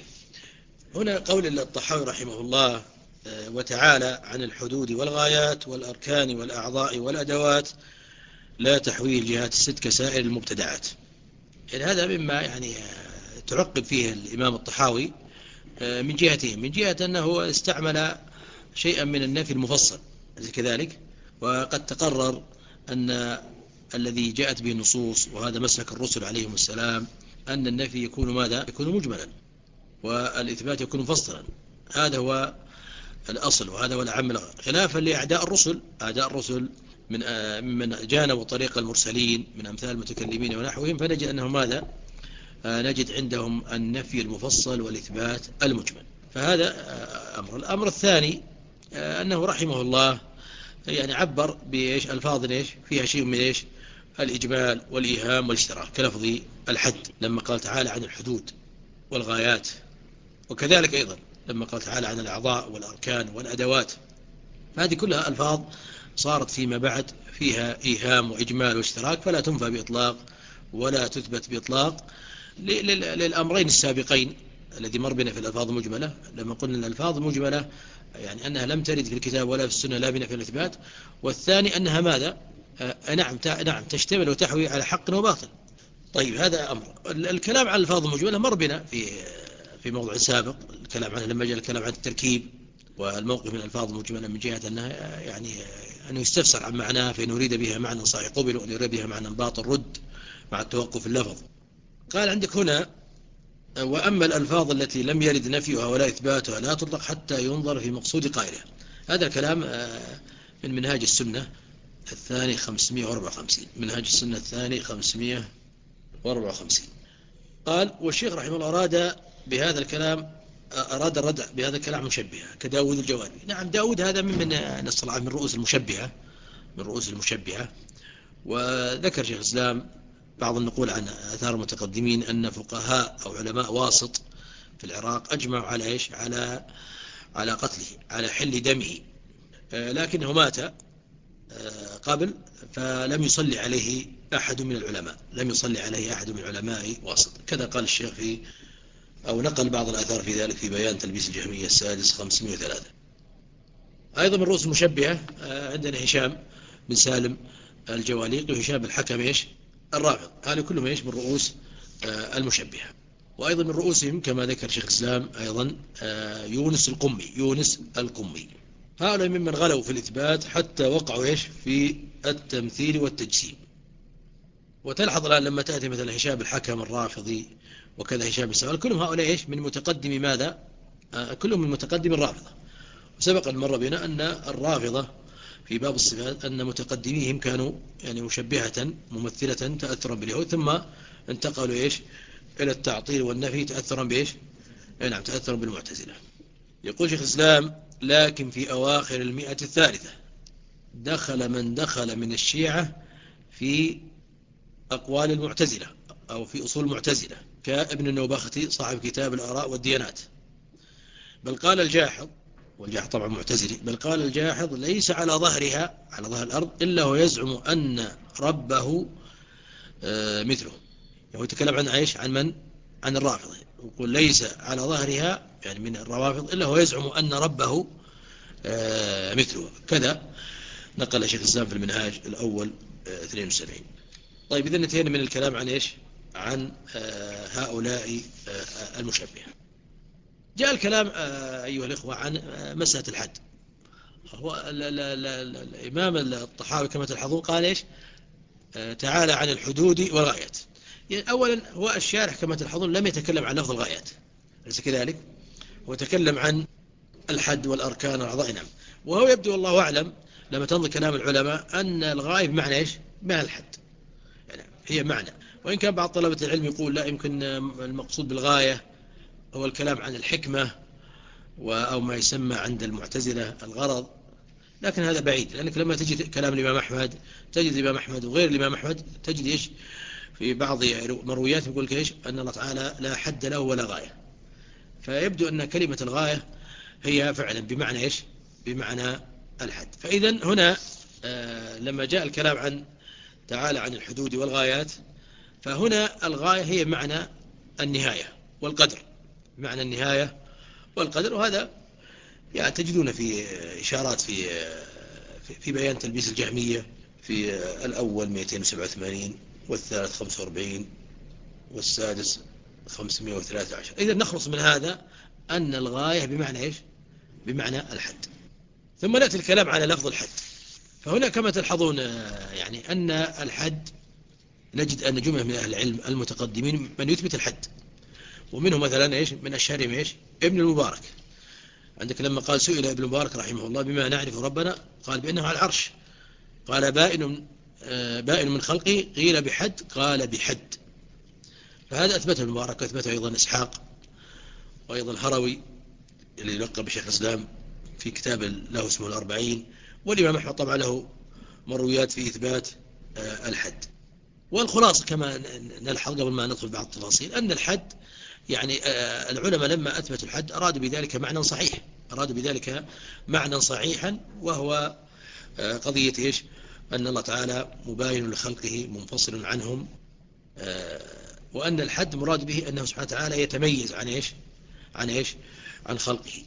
هنا قول الطحاوي رحمه الله وتعالى عن الحدود والغايات والأركان والأعضاء والأدوات لا تحويه الجهات الست كسائر المبتدعات. يعني هذا مما يعني تعقب فيه الإمام الطحاوي من جهتين: من جهة أنه استعمل شيئا من النفي المفصل كذلك، وقد تقرر أن الذي جاءت به النصوص وهذا مسلك الرسل عليهم السلام أن النفي يكون ماذا؟ يكون مجملا، والإثبات يكون مفصلا. هذا هو الأصل وهذا هو العام، خلافا لأعداء الرسل. أعداء الرسل من من جانبوا طريق المرسلين من أمثال المتكلمين ونحوهم، فنجد أنهم ماذا؟ نجد عندهم النفي المفصل والإثبات المجمل. فهذا أمر. الأمر الثاني أنه رحمه الله يعني عبر بإيش؟ ألفاظ إيش؟ فيها شيء من إيش؟ الإجمال والإيهام والاشتراك، كلفظ الحد لما قال تعالى عن الحدود والغايات، وكذلك أيضا لما قال تعالى عن الأعضاء والأركان والأدوات. فهذه كلها ألفاظ صارت فيما بعد فيها إيهام وإجمال واشتراك، فلا تنفى بإطلاق ولا تثبت بإطلاق للأمرين السابقين الذي مر بنا في الألفاظ المجملة. لما قلنا الألفاظ المجملة يعني أنها لم ترد في الكتاب ولا في السنة لا بنفي الإثبات، والثاني أنها ماذا؟ آه نعم نعم تشتمل وتحوي على حق وباطل. طيب، هذا أمر. الكلام عن الألفاظ المجملة مر بنا في في موضوع سابق، الكلام عنه لما جاء الكلام عن التركيب والموقف من الألفاظ المجملة من جهة أنها يعني أنه يستفسر عن معناه، فإن أريد بها معنى صحيح قبل وأن يريد بها معنى باطل رد مع التوقف اللفظ. قال عندك هنا: وأما الألفاظ التي لم يرد نفيها ولا إثباتها لا تطلق حتى ينظر في مقصود قائلها. هذا الكلام من منهاج السنة الثاني خمسمائة وأربعة وخمسين، منهاج السنة الثاني خمسمائة وأربعة وخمسين. قال: والشيخ رحمه الله أراد بهذا الكلام أراد الردع بهذا الكلام مشبهة كداود الجواربي. نعم، داود هذا من من نصطلح من رؤوس المشبهة من رؤوس المشبهة. وذكر شيخ الإسلام بعض النقول عن آثار المتقدمين أن فقهاء أو علماء واسط في العراق أجمعوا على إيش؟ على على قتله، على حل دمه، لكنه مات قبل فلم يصلي عليه أحد من العلماء، لم يصلي عليه أحد من العلماء واسط. كذا قال الشيخ في أو نقل بعض الآثار في ذلك في بيان تلبيس الجهمية السادس خمسمائة وثلاثة. أيضا من رؤوس المشبهة عندنا هشام بن سالم الجواليق وهشام الحكم إيش الرافض، هذا كلهم إيش من رؤوس المشبهة. وأيضا من رؤوسهم كما ذكر شيخ الإسلام أيضا يونس القمي، يونس القمي. هؤلاء ممن غلوا في الإثبات حتى وقعوا إيش في التمثيل والتجسيم. وتلحظ الآن لما تأتي مثلا هشام الحكم الرافضي وكذا هشام السوال، كلهم هؤلاء إيش من متقدم ماذا؟ آه كلهم من متقدم الرافضة. وسبق أن مر بنا أن الرافضة في باب الصفات أن متقدميهم كانوا يعني مشبهة ممثلة تأثرا باليهود، ثم انتقلوا إيش إلى التعطيل والنفي تأثرا بإيش؟ نعم تأثرا بالمعتزلة. يقول شيخ الإسلام: لكن في أواخر المئة الثالثة دخل من دخل من الشيعة في أقوال المعتزلة أو في أصول المعتزلة كابن النوبختي صاحب كتاب الآراء والديانات. بل قال الجاحظ، والجاحظ طبعا معتزلي، بل قال الجاحظ: ليس على ظهرها، على ظهر الأرض، إلا هو يزعم أن ربه مثله. هو يتكلم عن عيش عن من؟ عن الرافضة. يقول ليس على ظهرها يعني من الروافض إلا هو يزعم أن ربه مثله. كذا نقل شيخ الإسلام في المنهاج الأول اثنين وسبعين. طيب إذا انتهينا من الكلام عن إيش؟ عن هؤلاء المشبهة. جاء الكلام أيها الإخوة عن مسألة الحد. هو الإمام الطحاوي كما تلحظون قال إيش؟ تعالى عن الحدود والغايات. يعني أولا هو الشارح كما تلحظون لم يتكلم عن لفظ الغايات، أليس كذلك؟ هو تكلم عن الحد والأركان والأعضاء. نعم. وهو يبدو والله أعلم لما تنظر كلام العلماء أن الغاية بمعنى إيش؟ بمعنى الحد، يعني هي معنى. وإن كان بعض طلبة العلم يقول لا، يمكن المقصود بالغاية هو الكلام عن الحكمة أو ما يسمى عند المعتزلة الغرض، لكن هذا بعيد. لأنك لما تجد كلام الإمام أحمد، تجد الإمام أحمد وغير الإمام أحمد تجد إيش في بعض مرويات يقول إيش أن الله تعالى لا حد له ولا غاية. فيبدو أن كلمة الغاية هي فعلا بمعنى إيش؟ بمعنى الحد. فإذا هنا آه لما جاء الكلام عن تعالى عن الحدود والغايات، فهنا الغاية هي معنى النهاية والقدر، معنى النهاية والقدر. وهذا يعني تجدون في إشارات في في بيان تلبيس الجهمية في الأول مئتين وسبعة وثمانين والثالث خمسة وأربعين والسادس خمسمائة وثلاثة عشر. إذا نخلص من هذا أن الغاية بمعنى إيش؟ بمعنى الحد. ثم نأتي الكلام على لفظ الحد. فهنا كما تلحظون يعني أن الحد نجد أن جملة من أهل العلم المتقدمين من يثبت الحد، ومنهم مثلا إيش؟ من أشهرهم إيش؟ ابن المبارك. عندك لما قال سئل ابن المبارك رحمه الله بما نعرف ربنا، قال بأنه على العرش. قال بائن بائن من خلقه، قيل بحد، قال بحد. فهذا أثبته المبارك، أثبته أيضا إسحاق، وأيضا الهروي اللي يلقب بشيخ الإسلام في كتاب له اسمه الأربعين. والإمام أحمد طبعا له مرويات في إثبات الحد. والخلاصة كما نلحظ قبل ما ندخل بعض التفاصيل أن الحد يعني العلماء لما أثبتوا الحد أرادوا بذلك معنى صحيح، أرادوا بذلك معنى صحيحا، وهو قضية إيش؟ أن الله تعالى مباين لخلقه منفصل عنهم، وأن الحد مراد به أنه سبحانه وتعالى يتميز عن إيش؟ عن إيش؟ عن خلقه.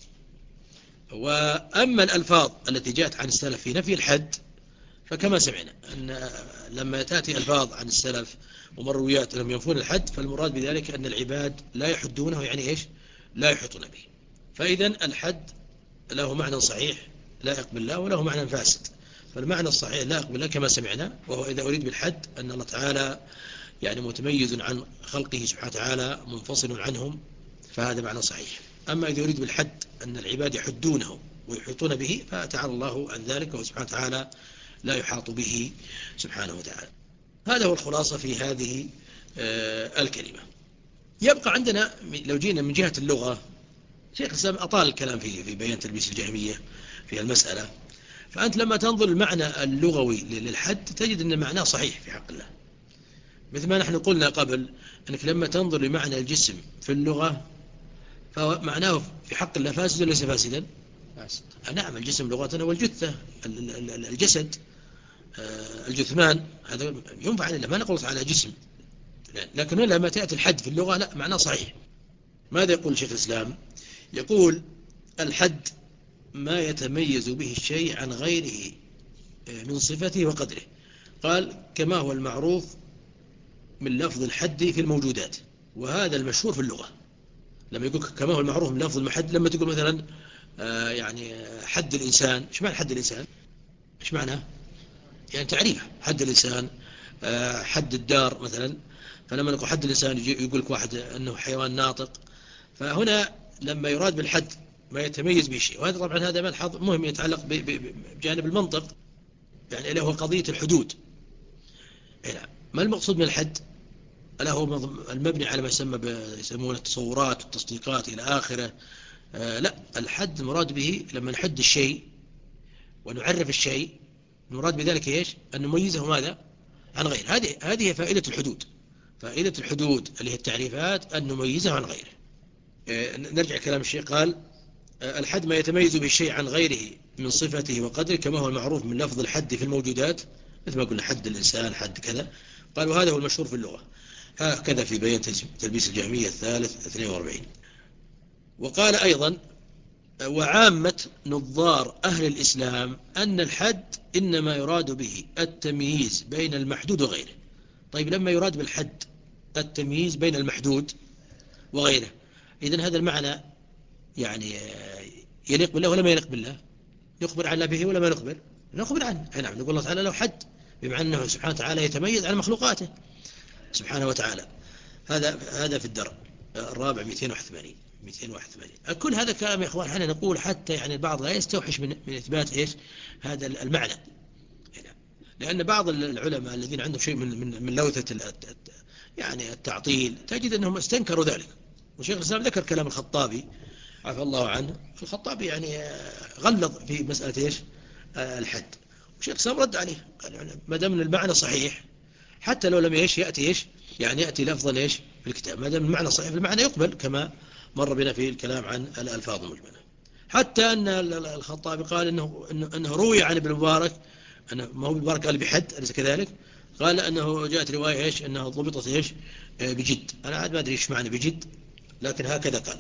وأما الألفاظ التي جاءت عن السلف في نفي الحد فكما سمعنا أن لما تأتي ألفاظ عن السلف ومرويات لم ينفون الحد، فالمراد بذلك أن العباد لا يحدونه، يعني إيش؟ لا يحطون به. فإذا الحد له معنى صحيح لا يقبل الله، وله معنى فاسد. فالمعنى الصحيح لا يقبل الله كما سمعنا، وهو إذا أريد بالحد أن الله تعالى يعني متميز عن خلقه سبحانه وتعالى منفصل عنهم، فهذا معنى صحيح. أما إذا يريد بالحد أن العباد يحدونه ويحيطون به، فتعالى الله عن ذلك، وسبحانه وتعالى لا يحاط به سبحانه وتعالى. هذا هو الخلاصة في هذه الكلمة. يبقى عندنا لو جينا من جهة اللغة، شيخ الإسلام أطال الكلام في في بيان تلبيس الجهمية في المسألة. فأنت لما تنظر المعنى اللغوي للحد تجد أن معناه صحيح في حق الله، مثل ما نحن قلنا قبل أنك لما تنظر لمعنى الجسم في اللغة فمعناه في حق الله فاسد وليس فاسدا، نعم الجسم لغة هو الجثة الجسد الجثمان، هذا ينفع له، ما نقول على جسم، لكن لما تأتي الحد في اللغة لا معناه صحيح. ماذا يقول شيخ الإسلام؟ يقول الحد ما يتميز به الشيء عن غيره من صفته وقدره. قال كما هو المعروف من لفظ الحد في الموجودات، وهذا المشهور في اللغة. لما يقول كما هو المعروف من لفظ المحد، لما تقول مثلا آه يعني حد الإنسان، ايش معنى حد الإنسان؟ ايش معناه؟ يعني تعريف حد الإنسان، آه حد الدار مثلا. فلما نقول حد الإنسان يقول لك واحد أنه حيوان ناطق. فهنا لما يراد بالحد ما يتميز به شيء، وهذا طبعا هذا ملحظ مهم يتعلق بجانب المنطق، يعني اللي هو قضية الحدود. ما المقصود من الحد؟ ألا هو المبني على ما يسمى يسمونه التصورات والتصديقات إلى آخره؟ آه لا، الحد مراد به لما نحد الشيء ونعرف الشيء، المراد بذلك إيش؟ أن نميزه ماذا؟ عن غيره. هذه هذه فائدة الحدود. فائدة الحدود اللي هي التعريفات أن نميزه عن غيره. آه نرجع كلام الشيخ، قال آه الحد ما يتميز به الشيء عن غيره من صفته وقدره، كما هو المعروف من لفظ الحد في الموجودات، مثل ما قلنا حد الإنسان حد كذا. قال وهذا هو المشهور في اللغة. هكذا في بيان تلبيس الجهمية الثالث اثنين وأربعين. وقال أيضا وعامة نظار أهل الإسلام أن الحد إنما يراد به التمييز بين المحدود وغيره. طيب لما يراد بالحد التمييز بين المحدود وغيره، إذن هذا المعنى يعني يليق بالله ولا ما يليق بالله؟ نخبر عن به ولا ما نخبر؟ نخبر عنه. نعم، نقول الله تعالى له حد، بمعنى أنه سبحانه وتعالى يتميز عن مخلوقاته سبحانه وتعالى. هذا هذا في الدرء الرابع مئتين وواحد وثمانين. مئتين وواحد وثمانين. كل هذا كلام يا اخوان احنا نقول حتى يعني البعض لا يستوحش من من اثبات ايش هذا المعنى، لان بعض العلماء الذين عندهم شيء من من من لوثة يعني التعطيل تجد انهم استنكروا ذلك. وشيخ الاسلام ذكر كلام الخطابي عفى الله عنه. الخطابي يعني غلظ في مسألة ايش الحد، وشيخ الاسلام رد عليه قال ما دام المعنى صحيح حتى لو لم ايش ياتي ايش يعني ياتي لفظا ايش في الكتاب، ما دام المعنى صحيح المعنى يقبل، كما مر بنا في الكلام عن الالفاظ المجمله. حتى ان الخطابي قال انه انه روي عن ابن مبارك انه ما هو ابن مبارك قال بحد، اليس كذلك؟ قال انه جاءت روايه ايش انها ضبطت ايش بجد. انا عاد ما ادري ايش معنى بجد، لكن هكذا قال.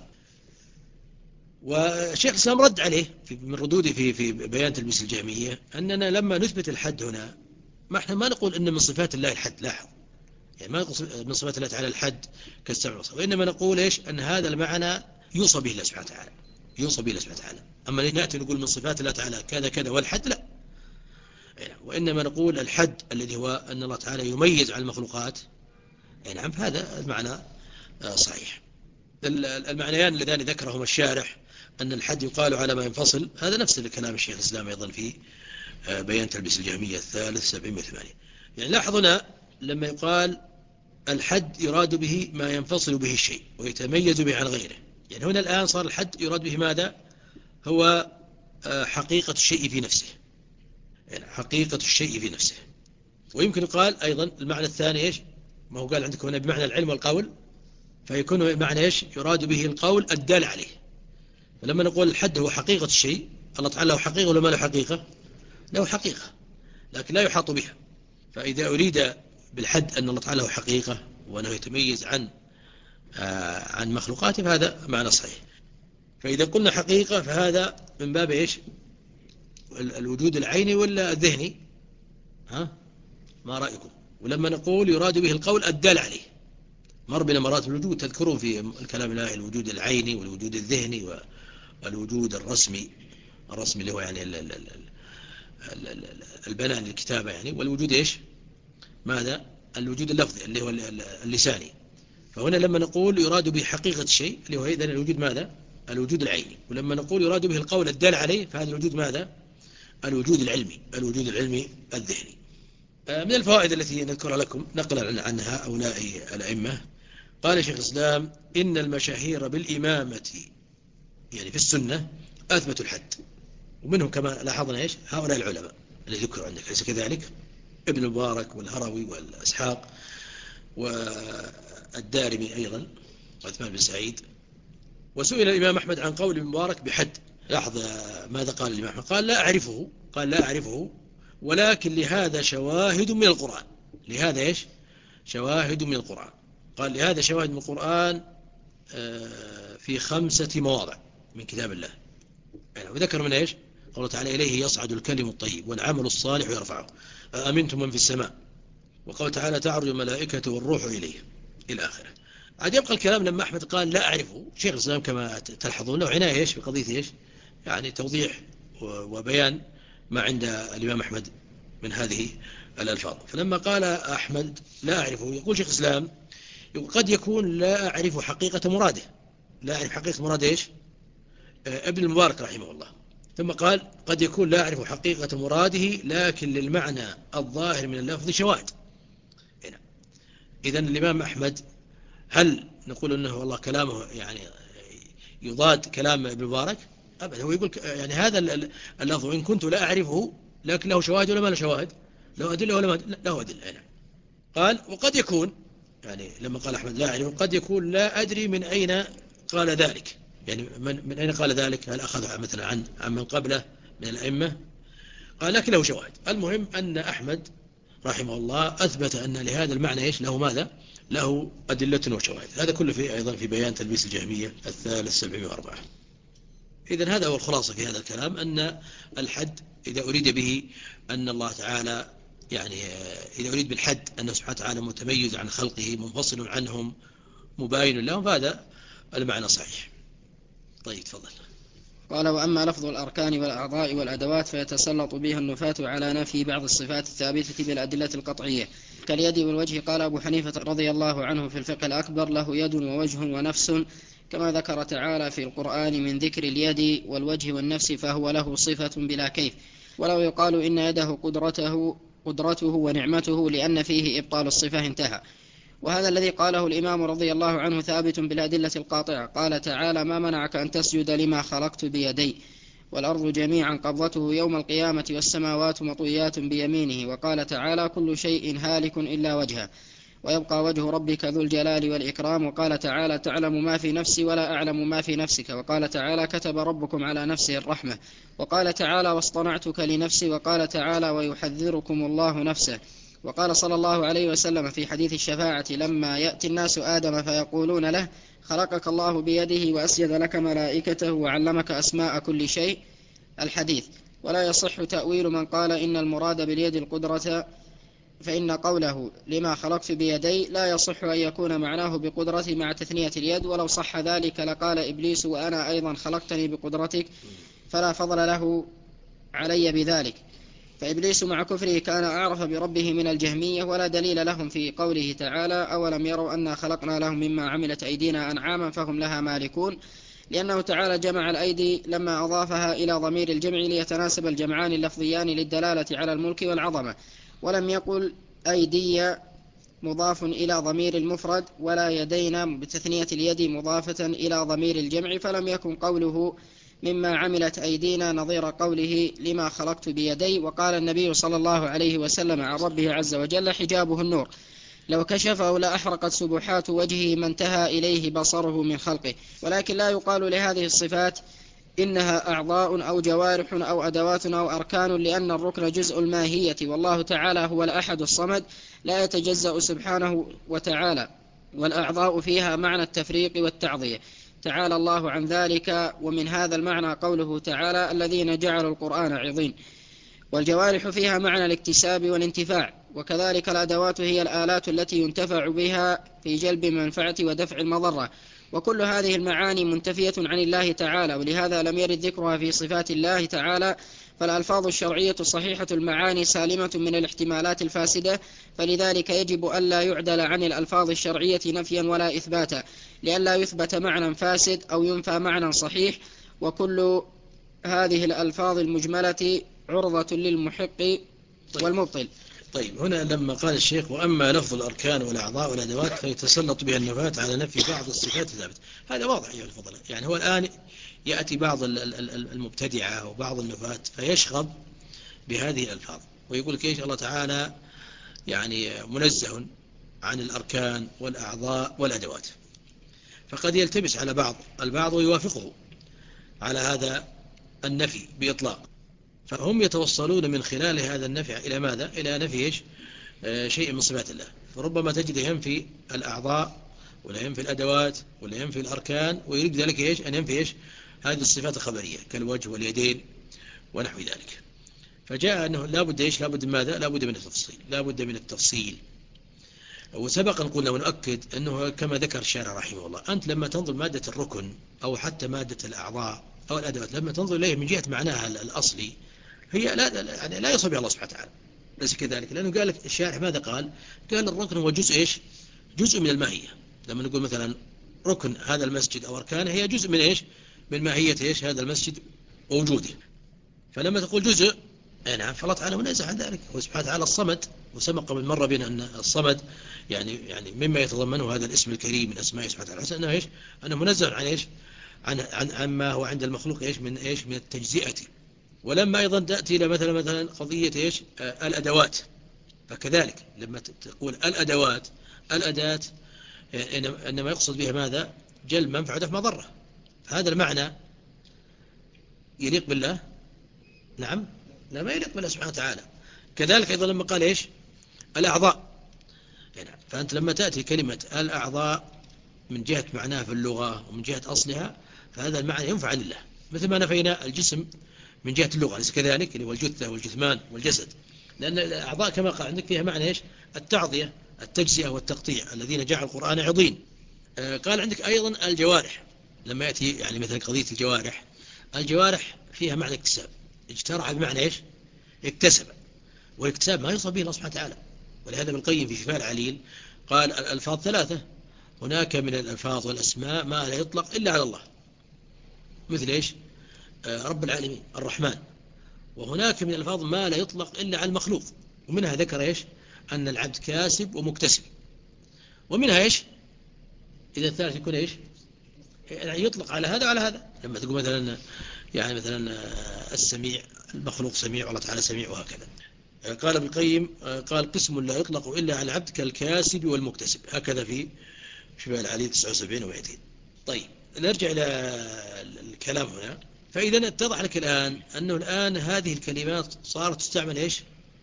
وشيخ الاسلام رد عليه في من ردوده في في بيان تلبيس الجهميه اننا لما نثبت الحد هنا ما احنا ما نقول ان من صفات الله الحد، لاحظ يعني ما نقول من صفات الله تعالى الحد كالسمع والبصر، وانما نقول ايش ان هذا المعنى يوصى به الله سبحانه وتعالى، يوصى به الله سبحانه وتعالى. اما ناتي نقول من صفات الله تعالى كذا كذا والحد لا، وانما نقول الحد الذي هو ان الله تعالى يميز عن المخلوقات. نعم هذا المعنى صحيح. المعنيان اللذان ذكرهما الشارح ان الحد يقال على ما ينفصل، هذا نفس الكلام الشيخ الاسلام ايضا في بيان تلبيس الجهمية الثالث سبعمائة وثمانين. يعني لاحظنا لما يقال الحد يراد به ما ينفصل به الشيء ويتميز به عن غيره. يعني هنا الآن صار الحد يراد به ماذا؟ هو حقيقة الشيء في نفسه، يعني حقيقة الشيء في نفسه. ويمكن يقال أيضا المعنى الثاني إيش؟ ما هو قال عندكم هنا بمعنى العلم والقول، فيكون معنى إيش؟ يراد به القول الدال عليه. فلما نقول الحد هو حقيقة الشيء، الله تعالى له حقيقة ولا ما له حقيقة؟ له حقيقة لكن لا يحاط بها. فإذا أريد بالحد أن الله تعالى له حقيقة وأنه يتميز عن آه عن مخلوقاته فهذا معنى صحيح. فإذا قلنا حقيقة فهذا من باب إيش؟ الوجود العيني ولا الذهني؟ ها؟ ما رأيكم؟ ولما نقول يراد به القول الدال عليه، مر بنا مرات الوجود تذكرون في الكلام الله الوجود العيني والوجود الذهني والوجود الرسمي. الرسمي اللي هو يعني البناء للكتابة يعني، والوجود إيش؟ ماذا؟ الوجود اللفظي اللي هو اللساني. فهنا لما نقول يراد به حقيقة الشيء اللي هو إذن الوجود ماذا؟ الوجود العيني. ولما نقول يراد به القول الدال عليه فهذا الوجود ماذا؟ الوجود العلمي، الوجود العلمي الذهني. من الفوائد التي نذكرها لكم نقلا عنها هؤلاء الأئمة، قال شيخ الإسلام إن المشاهير بالإمامة يعني في السنة أثبتوا الحد، ومنهم كما لاحظنا إيش هؤلاء العلماء الذي ذكروا عندك، ليس كذلك؟ ابن مبارك والهروي والأسحاق والدارمي أيضا وعثمان بن سعيد. وسئل الإمام أحمد عن قول ابن مبارك بحد، لحظة، ماذا قال الإمام أحمد؟ قال لا أعرفه، قال لا أعرفه، ولكن لهذا شواهد من القرآن. لهذا إيش؟ شواهد من القرآن. قال لهذا شواهد من القرآن في خمسة مواضع من كتاب الله. يعني وذكر من إيش؟ قال تعالى إليه يصعد الكلم الطيب والعمل الصالح يرفعه، أأمنتم من في السماء، وقال تعالى تعرج الملائكة والروح إليه، إلى آخره. عاد يبقى الكلام لما أحمد قال لا أعرفه، شيخ الإسلام كما تلحظون له عناية إيش بقضية إيش؟ يعني توضيح وبيان ما عند الإمام أحمد من هذه الألفاظ. فلما قال أحمد لا أعرفه، يقول شيخ الإسلام قد يكون لا أعرف حقيقة مراده. لا أعرف حقيقة مراده إيش؟ ابن المبارك رحمه الله. ثم قال قد يكون لا أعرف حقيقة مراده، لكن للمعنى الظاهر من اللفظ شواهد. إذن الإمام أحمد هل نقول أنه والله كلامه يعني يضاد كلام ابن مبارك؟ أبدا. هو يقول يعني هذا اللفظ إن كنت لا أعرفه لكن له شواهد ولا ما له شواهد؟ له أدلة ولا ما له أدلة؟ يعني قال وقد يكون، يعني لما قال أحمد لا أعرف، قد يكون لا أدري من أين قال ذلك. يعني من, من أين قال ذلك؟ هل أخذ مثلا عن عن من قبله من الأئمة؟ قال لكن له شواهد. المهم أن أحمد رحمه الله أثبت أن لهذا المعنى إيش؟ له ماذا؟ له أدلة وشواهد. هذا كله في أيضا في بيان تلبيس الجهمية الثالث سبعمائة وأربعة. إذن هذا هو الخلاصة في هذا الكلام، أن الحد إذا أريد به أن الله تعالى يعني إذا أريد بالحد أن سبحانه وتعالى متميز عن خلقه منفصل عنهم مباين لهم، فهذا المعنى صحيح. طيب تفضل. قال وأما لفظ الأركان والأعضاء والأدوات فيتسلط بها النفاة على نفي بعض الصفات الثابتة بالأدلة القطعية كاليد والوجه. قال أبو حنيفة رضي الله عنه في الفقه الأكبر له يد ووجه ونفس، كما ذكر تعالى في القرآن من ذكر اليد والوجه والنفس، فهو له صفة بلا كيف. ولو يقال إن يده قدرته, قدرته ونعمته لأن فيه إبطال الصفة، انتهى. وهذا الذي قاله الإمام رضي الله عنه ثابت بالأدلة القاطعة. قال تعالى ما منعك أن تسجد لما خلقت بيدي، والأرض جميعا قبضته يوم القيامة والسماوات مطويات بيمينه. وقال تعالى كل شيء هالك إلا وجهه، ويبقى وجه ربك ذو الجلال والإكرام. وقال تعالى تعلم ما في نفسي ولا أعلم ما في نفسك. وقال تعالى كتب ربكم على نفسه الرحمة. وقال تعالى واصطنعتك لنفسي. وقال تعالى ويحذركم الله نفسه. وقال صلى الله عليه وسلم في حديث الشفاعة لما يأتي الناس آدم فيقولون له خلقك الله بيده وأسجد لك ملائكته وعلمك أسماء كل شيء، الحديث. ولا يصح تأويل من قال إن المراد باليد القدرة، فإن قوله لما خلقت بيدي لا يصح أن يكون معناه بقدرتي مع تثنية اليد، ولو صح ذلك لقال إبليس وأنا أيضا خلقتني بقدرتك، فلا فضل له علي بذلك. فإبليس مع كفره كان أعرف بربه من الجهمية. ولا دليل لهم في قوله تعالى أولم يروا أنا خلقنا لهم مما عملت أيدينا أنعاما فهم لها مالكون، لأنه تعالى جمع الأيدي لما أضافها إلى ضمير الجمع ليتناسب الجمعان اللفظيان للدلالة على الملك والعظمة، ولم يقل أيدي مضاف إلى ضمير المفرد ولا يدينا بتثنية اليد مضافة إلى ضمير الجمع، فلم يكن قوله مما عملت أيدينا نظير قوله لما خلقت بيدي. وقال النبي صلى الله عليه وسلم عن ربه عز وجل حجابه النور، لو كشفه لأحرقت سبحات وجهه ما انتهى إليه بصره من خلقه. ولكن لا يقال لهذه الصفات إنها أعضاء أو جوارح أو أدوات أو أركان، لأن الركن جزء الماهية، والله تعالى هو الأحد الصمد لا يتجزأ سبحانه وتعالى، والأعضاء فيها معنى التفريق والتعضية، تعالى الله عن ذلك. ومن هذا المعنى قوله تعالى الذين جعلوا القرآن عظيم. والجوارح فيها معنى الاكتساب والانتفاع، وكذلك الأدوات هي الآلات التي ينتفع بها في جلب المنفعة ودفع المضرة، وكل هذه المعاني منتفية عن الله تعالى، ولهذا لم يرد ذكرها في صفات الله تعالى. فالألفاظ الشرعية صحيحة المعاني سالمة من الاحتمالات الفاسدة، فلذلك يجب ألا يعدل عن الألفاظ الشرعية نفيا ولا إثباتا، لئلا يثبت معنى فاسد أو ينفى معنى صحيح. وكل هذه الألفاظ المجملة عرضة للمحق والمبطل. طيب هنا لما قال الشيخ وأما لفظ الأركان والأعضاء والأدوات فيتسلط بها النفاة على نفي بعض الصفات الثابتة، هذا واضح أيها الفضلاء. يعني هو الآن يأتي بعض المبتدعة وبعض النفاة فيشغب بهذه الألفاظ ويقول كيش الله تعالى يعني منزه عن الأركان والأعضاء والأدوات، فقد يلتبس على بعض البعض ويوافقه على هذا النفي بإطلاق، فهم يتوصلون من خلال هذا النفي إلى ماذا؟ إلى نفي إيش؟ آه شيء من صفات الله. فربما تجد ينفي الأعضاء ولا ينفي الأدوات ولا ينفي الأركان، ويريد ذلك إيش؟ أن ينفي إيش؟ هذه الصفات الخبرية كالوجه واليدين ونحو ذلك. فجاء أنه لا بد إيش؟ لا بد من ماذا؟ لا بد من التفصيل، لا بد من التفصيل. وسبق أن قلنا ونؤكد أنه كما ذكر الشارع رحمه الله، أنت لما تنظر مادة الركن أو حتى مادة الأعضاء أو الأدوات، لما تنظر إليه من جهة معناها الأصلي، هي لا يعني لا يصل بها الله سبحانه وتعالى، ليس كذلك. لأنه قال لك الشارع ماذا قال؟ قال الركن هو جزء إيش؟ جزء من الماهية. لما نقول مثلا ركن هذا المسجد أو أركانه، هي جزء من إيش؟ من ماهية إيش؟ هذا المسجد ووجوده. فلما تقول جزء، نعم، فالله تعالى منزه عن ذلك. هو سبحانه وتعالى الصمد، وسبق من مرة بنا أن الصمد يعني يعني مما يتضمنه هذا الاسم الكريم من أسماء سبحانه وتعالى أنه إيش؟ أنه منزه عن إيش؟ عن عن عما هو عند المخلوق إيش؟ من إيش؟ من التجزئة. ولما أيضا تأتي إلى مثلا مثلا قضية إيش؟ آه الأدوات، فكذلك لما تقول الأدوات، الأداة إنما يقصد بها ماذا؟ جلب منفعة ودفع مضرة. هذا المعنى يليق بالله؟ نعم، لا، ما يليق بالله سبحانه وتعالى. كذلك أيضا لما قال إيش؟ الأعضاء. يعني فأنت لما تأتي كلمة الأعضاء من جهة معناها في اللغة ومن جهة أصلها، فهذا المعنى ينفع لله، مثل ما نفينا الجسم من جهة اللغة، ليس كذلك؟ اللي هو الجثة والجثمان والجسد. لأن الأعضاء كما قال عندك فيها معنى إيش؟ التعضية، التجزئة والتقطيع، الذين جعلوا القرآن عضين. آه قال عندك أيضا الجوارح. لما يأتي يعني مثلا قضية الجوارح، الجوارح فيها معنى اكتساب، اجترع بمعنى إيش؟ اكتسب. والاكتساب ما يصل به الله سبحانه وتعالى. ولهذا ابن القيم في شفاء العليل قال الألفاظ ثلاثة: هناك من الألفاظ والأسماء ما لا يطلق إلا على الله، مثل إيش؟ آه رب العالمين الرحمن. وهناك من الألفاظ ما لا يطلق إلا على المخلوق، ومنها ذكر إيش؟ أن العبد كاسب ومكتسب. ومنها إيش؟ إذا الثالث يكون إيش؟ يعني يطلق على هذا وعلى هذا. لما تقول مثلا يعني مثلا السميع، المخلوق سميع والله تعالى سميع، وهكذا. قال ابن القيم قال قسم لا يطلق إلا على العبد كالكاسب والمكتسب، هكذا في شفاء العليل تسعة وسبعين ومئتين. طيب نرجع إلى الكلام هنا. فإذا اتضح لك الآن أنه الآن هذه الكلمات صارت تستعمل إيش؟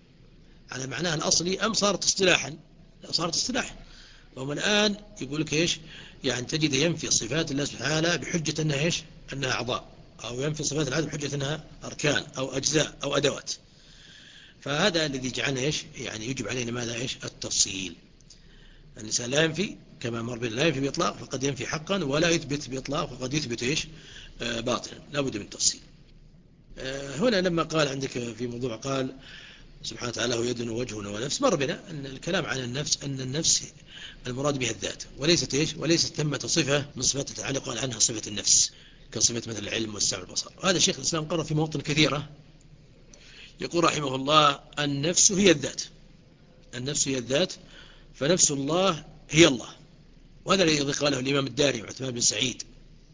على معناها الأصلي، أم صارت اصطلاحا؟ لا، صارت اصطلاحا. وهم الآن يقول لك إيش؟ يعني تجد ينفي صفات الله سبحانه وتعالى بحجة أنها إيش؟ أنها أعضاء، أو ينفي صفات العبد بحجة أنها أركان أو أجزاء أو أدوات. فهذا الذي جعلنا إيش؟ يعني يجب علينا ماذا؟ إيش؟ التفصيل. الإنسان لا ينفي كما مر بنا، لا ينفي بإطلاق فقد ينفي حقا، ولا يثبت بإطلاق فقد يثبت إيش؟ آه باطلا. لا بد من التفصيل. آه هنا لما قال عندك في موضوع قال سبحانه وتعالى هو يد ووجه ونفس، مر بنا أن الكلام عن النفس أن النفس المراد بها الذات، وليست إيش؟ وليست ثمة صفة من صفات تعالى قال عنها صفة النفس، كصفة مثل العلم والسمع والبصر. وهذا الشيخ الإسلام قرر في مواطن كثيرة، يقول رحمه الله النفس هي الذات، النفس هي الذات، فنفس الله هي الله. وهذا الذي قاله الإمام الداري وعثمان بن سعيد.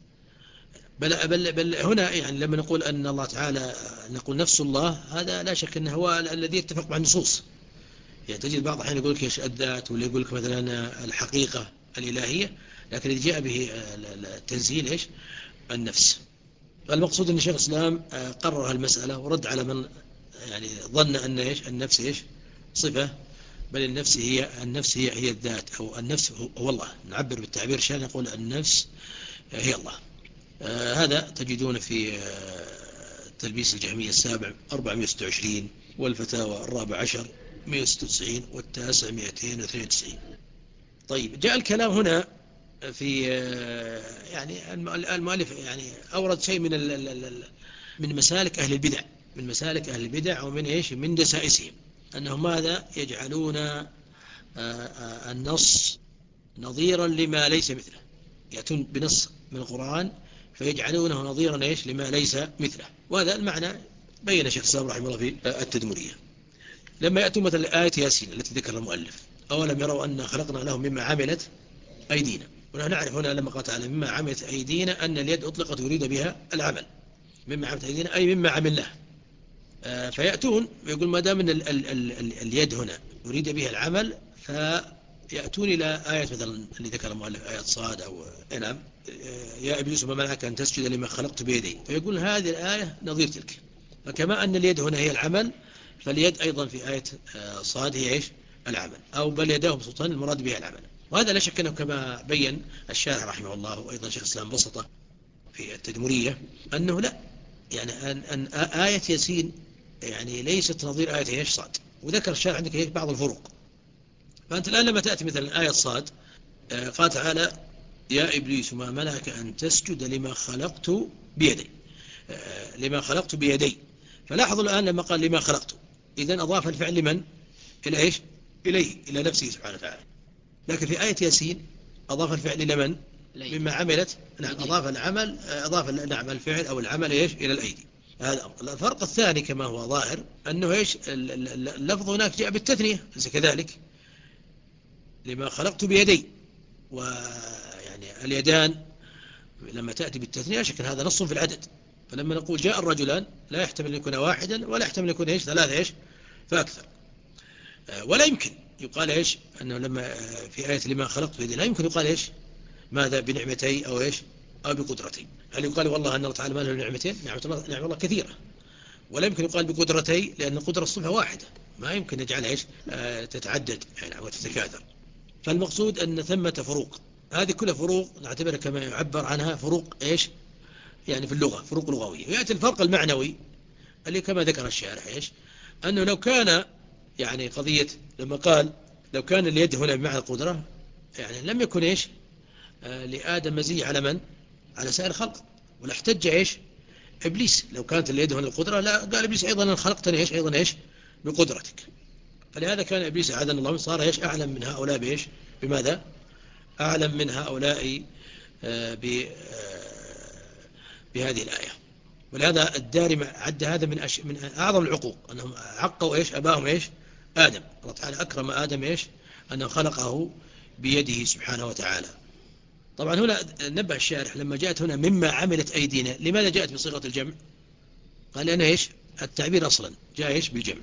بل, بل, بل هنا يعني لما نقول أن الله تعالى نقول نفس الله، هذا لا شك أنه هو الذي يتفق مع النصوص. يعني تجد بعض الأحيان يقول لك إيش؟ الذات، ولا يقول لك مثلا الحقيقة الإلهية، لكن اللي جاء به التنزيل إيش؟ النفس. المقصود أن شيخ الإسلام قرر المسألة ورد على من يعني ظن أن إيش؟ النفس إيش؟ صفة، بل النفس هي النفس هي هي الذات، أو النفس هو الله. نعبر بالتعبير شان نقول النفس هي الله. آه هذا تجدون في آه تلبيس الجهمية السابع أربعمائة وستة وعشرين، والفتاوى الرابع عشر مئة وستة وتسعين، والتاسع مئتين واثنين وتسعين. طيب جاء الكلام هنا في آه يعني المؤلف يعني أورد شيء من من مسالك أهل البدع، من مسالك أهل البدع ومن إيش؟ من دسائسهم، أنهم ماذا؟ يجعلون آآ آآ النص نظيرا لما ليس مثله. يأتون بنص من القرآن فيجعلونه نظيرا إيش؟ لما ليس مثله. وهذا المعنى بين شيخ الإسلام رحمه الله في التدمرية. لما يأتون مثلا آية ياسين التي ذكر المؤلف، أولم يروا أن خلقنا لهم مما عملت أيدينا. ونحن نعرف هنا لما قال تعالى مما عملت أيدينا أن اليد أطلقت يريد بها العمل، مما عملت أيدينا أي مما عملناه. فيأتون ويقول ما دام أن ال ال ال ال اليد هنا يريد بها العمل، يأتون إلى آية مثلا اللي ذكر المؤلف آية صاد أو نعم يا إبليس ما منعك أن تسجد لما خلقت بيدي، فيقول هذه الآية نظير تلك. فكما أن اليد هنا هي العمل، فاليد أيضا في آية صاد هي إيش؟ العمل، أو بل يداه مبسوطان المراد بها العمل. وهذا لا شك أنه كما بين الشارح رحمه الله وأيضا شيخ الإسلام بسطة في التدمرية أنه لا، يعني أن, أن آية ياسين يعني ليست نظير آية إيش؟ صاد. وذكر الشارح عندك إيش؟ بعض الفروق. فأنت الآن لما تأتي مثلا آية صاد قال تعالى يا إبليس ما منعك أن تسجد لما خلقت بيدي، لما خلقت بيدي. فلاحظوا الآن لما قال لما خلقت، إذن أضاف الفعل لمن؟ إلى إيش؟ إليه، إلى نفسه سبحانه وتعالى. لكن في آية ياسين أضاف الفعل إلى من؟ مما عملت، نعم أضاف العمل، أضاف نعم الفعل أو العمل إيش؟ إلى الأيدي. هذا الفرق الثاني كما هو ظاهر أنه إيش؟ اللفظ هناك جاء بالتثنية، ليس كذلك؟ لما خلقت بيدي، ويعني اليدان لما تأتي بالتثنية شكل هذا نص في العدد. فلما نقول جاء الرجلان لا يحتمل أن يكون واحدا ولا يحتمل أن يكون إيش؟ ثلاثة إيش؟ فأكثر. ولا يمكن يقال إيش؟ أنه لما في آية لما خلقت بيدي لا يمكن يقال إيش؟ ماذا؟ بنعمتي أو إيش؟ أو بقدرتي. هل يقال والله أن الله تعالى ما له نعمتين؟ نعمة الله, نعمة الله كثيرة. ولا يمكن يقال بقدرتي، لأن قدرة الصفة واحدة ما يمكن نجعلها إيش؟ آه تتعدد يعني وتتكاثر. فالمقصود أن ثمة فروق، هذه كلها فروق نعتبرها كما يعبر عنها فروق إيش؟ يعني في اللغة فروق لغوية. ويأتي الفرق المعنوي اللي كما ذكر الشارح إيش؟ أنه لو كان يعني قضية لما قال لو كان اليد هنا بمعنى القدرة، يعني لم يكن إيش؟ آه لآدم مزية على من؟ على سائر الخلق. ولا احتج إيش؟ إبليس لو كانت اليد هنا القدرة، لا قال إبليس أيضا أن خلقتني إيش؟ أيضا إيش؟ بقدرتك. فلهذا كان إبليس أعاذنا الله صار إيش؟ أعلم من هؤلاء بإيش؟ بماذا؟ أعلم من هؤلاء آه بهذه الآية. ولهذا الدارمة عد هذا من, أش... من أعظم العقوق، أنهم عقوا إيش؟ أباهم إيش؟ آدم. الله تعالى أكرم آدم إيش؟ أنه خلقه بيده سبحانه وتعالى. طبعا هنا نبه الشارح لما جاءت هنا مما عملت أيدينا، لماذا جاءت بصيغة الجمع؟ قال لأنه إيش؟ التعبير أصلا جاء إيش؟ بالجمع،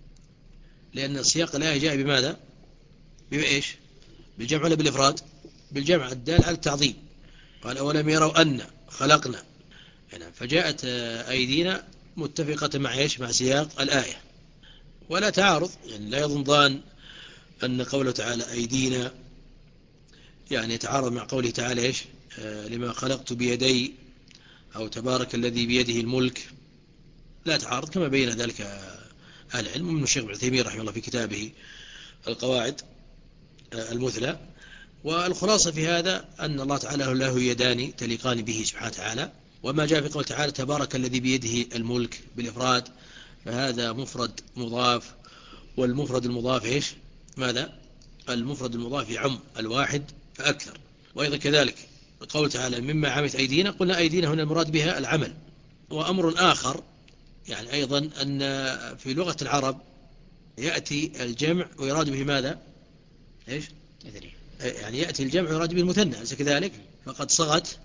لأن سياق الآية جاء بماذا؟ بإيش؟ بالجمع ولا بالإفراد؟ بالجمع الدال على التعظيم. قال أولم يروا أن خلقنا، فجاءت أيدينا متفقة مع إيش؟ مع سياق الآية ولا تعارض. يعني لا يظن ظان أن قوله تعالى أيدينا يعني يتعارض مع قوله تعالى إيش؟ آه لما خلقت بيدي أو تبارك الذي بيده الملك، لا تعارض كما بين ذلك أهل العلم من الشيخ ابن عثيمين رحمه الله في كتابه القواعد آه المثلى. والخلاصة في هذا أن الله تعالى له يدان تليقان به سبحانه وتعالى. وما جاء في قول تعالى تبارك الذي بيده الملك بالإفراد، فهذا مفرد مضاف، والمفرد المضاف إيش؟ ماذا؟ المفرد المضاف يعم الواحد فأكثر. وأيضا كذلك قول تعالى مما عملت أيدينا، قلنا أيدينا هنا المراد بها العمل. وأمر آخر يعني أيضا أن في لغة العرب يأتي الجمع ويراد به ماذا؟ إيش؟ يعني يأتي الجمع ويراد به المثنى، أليس كذلك؟ فقد صغت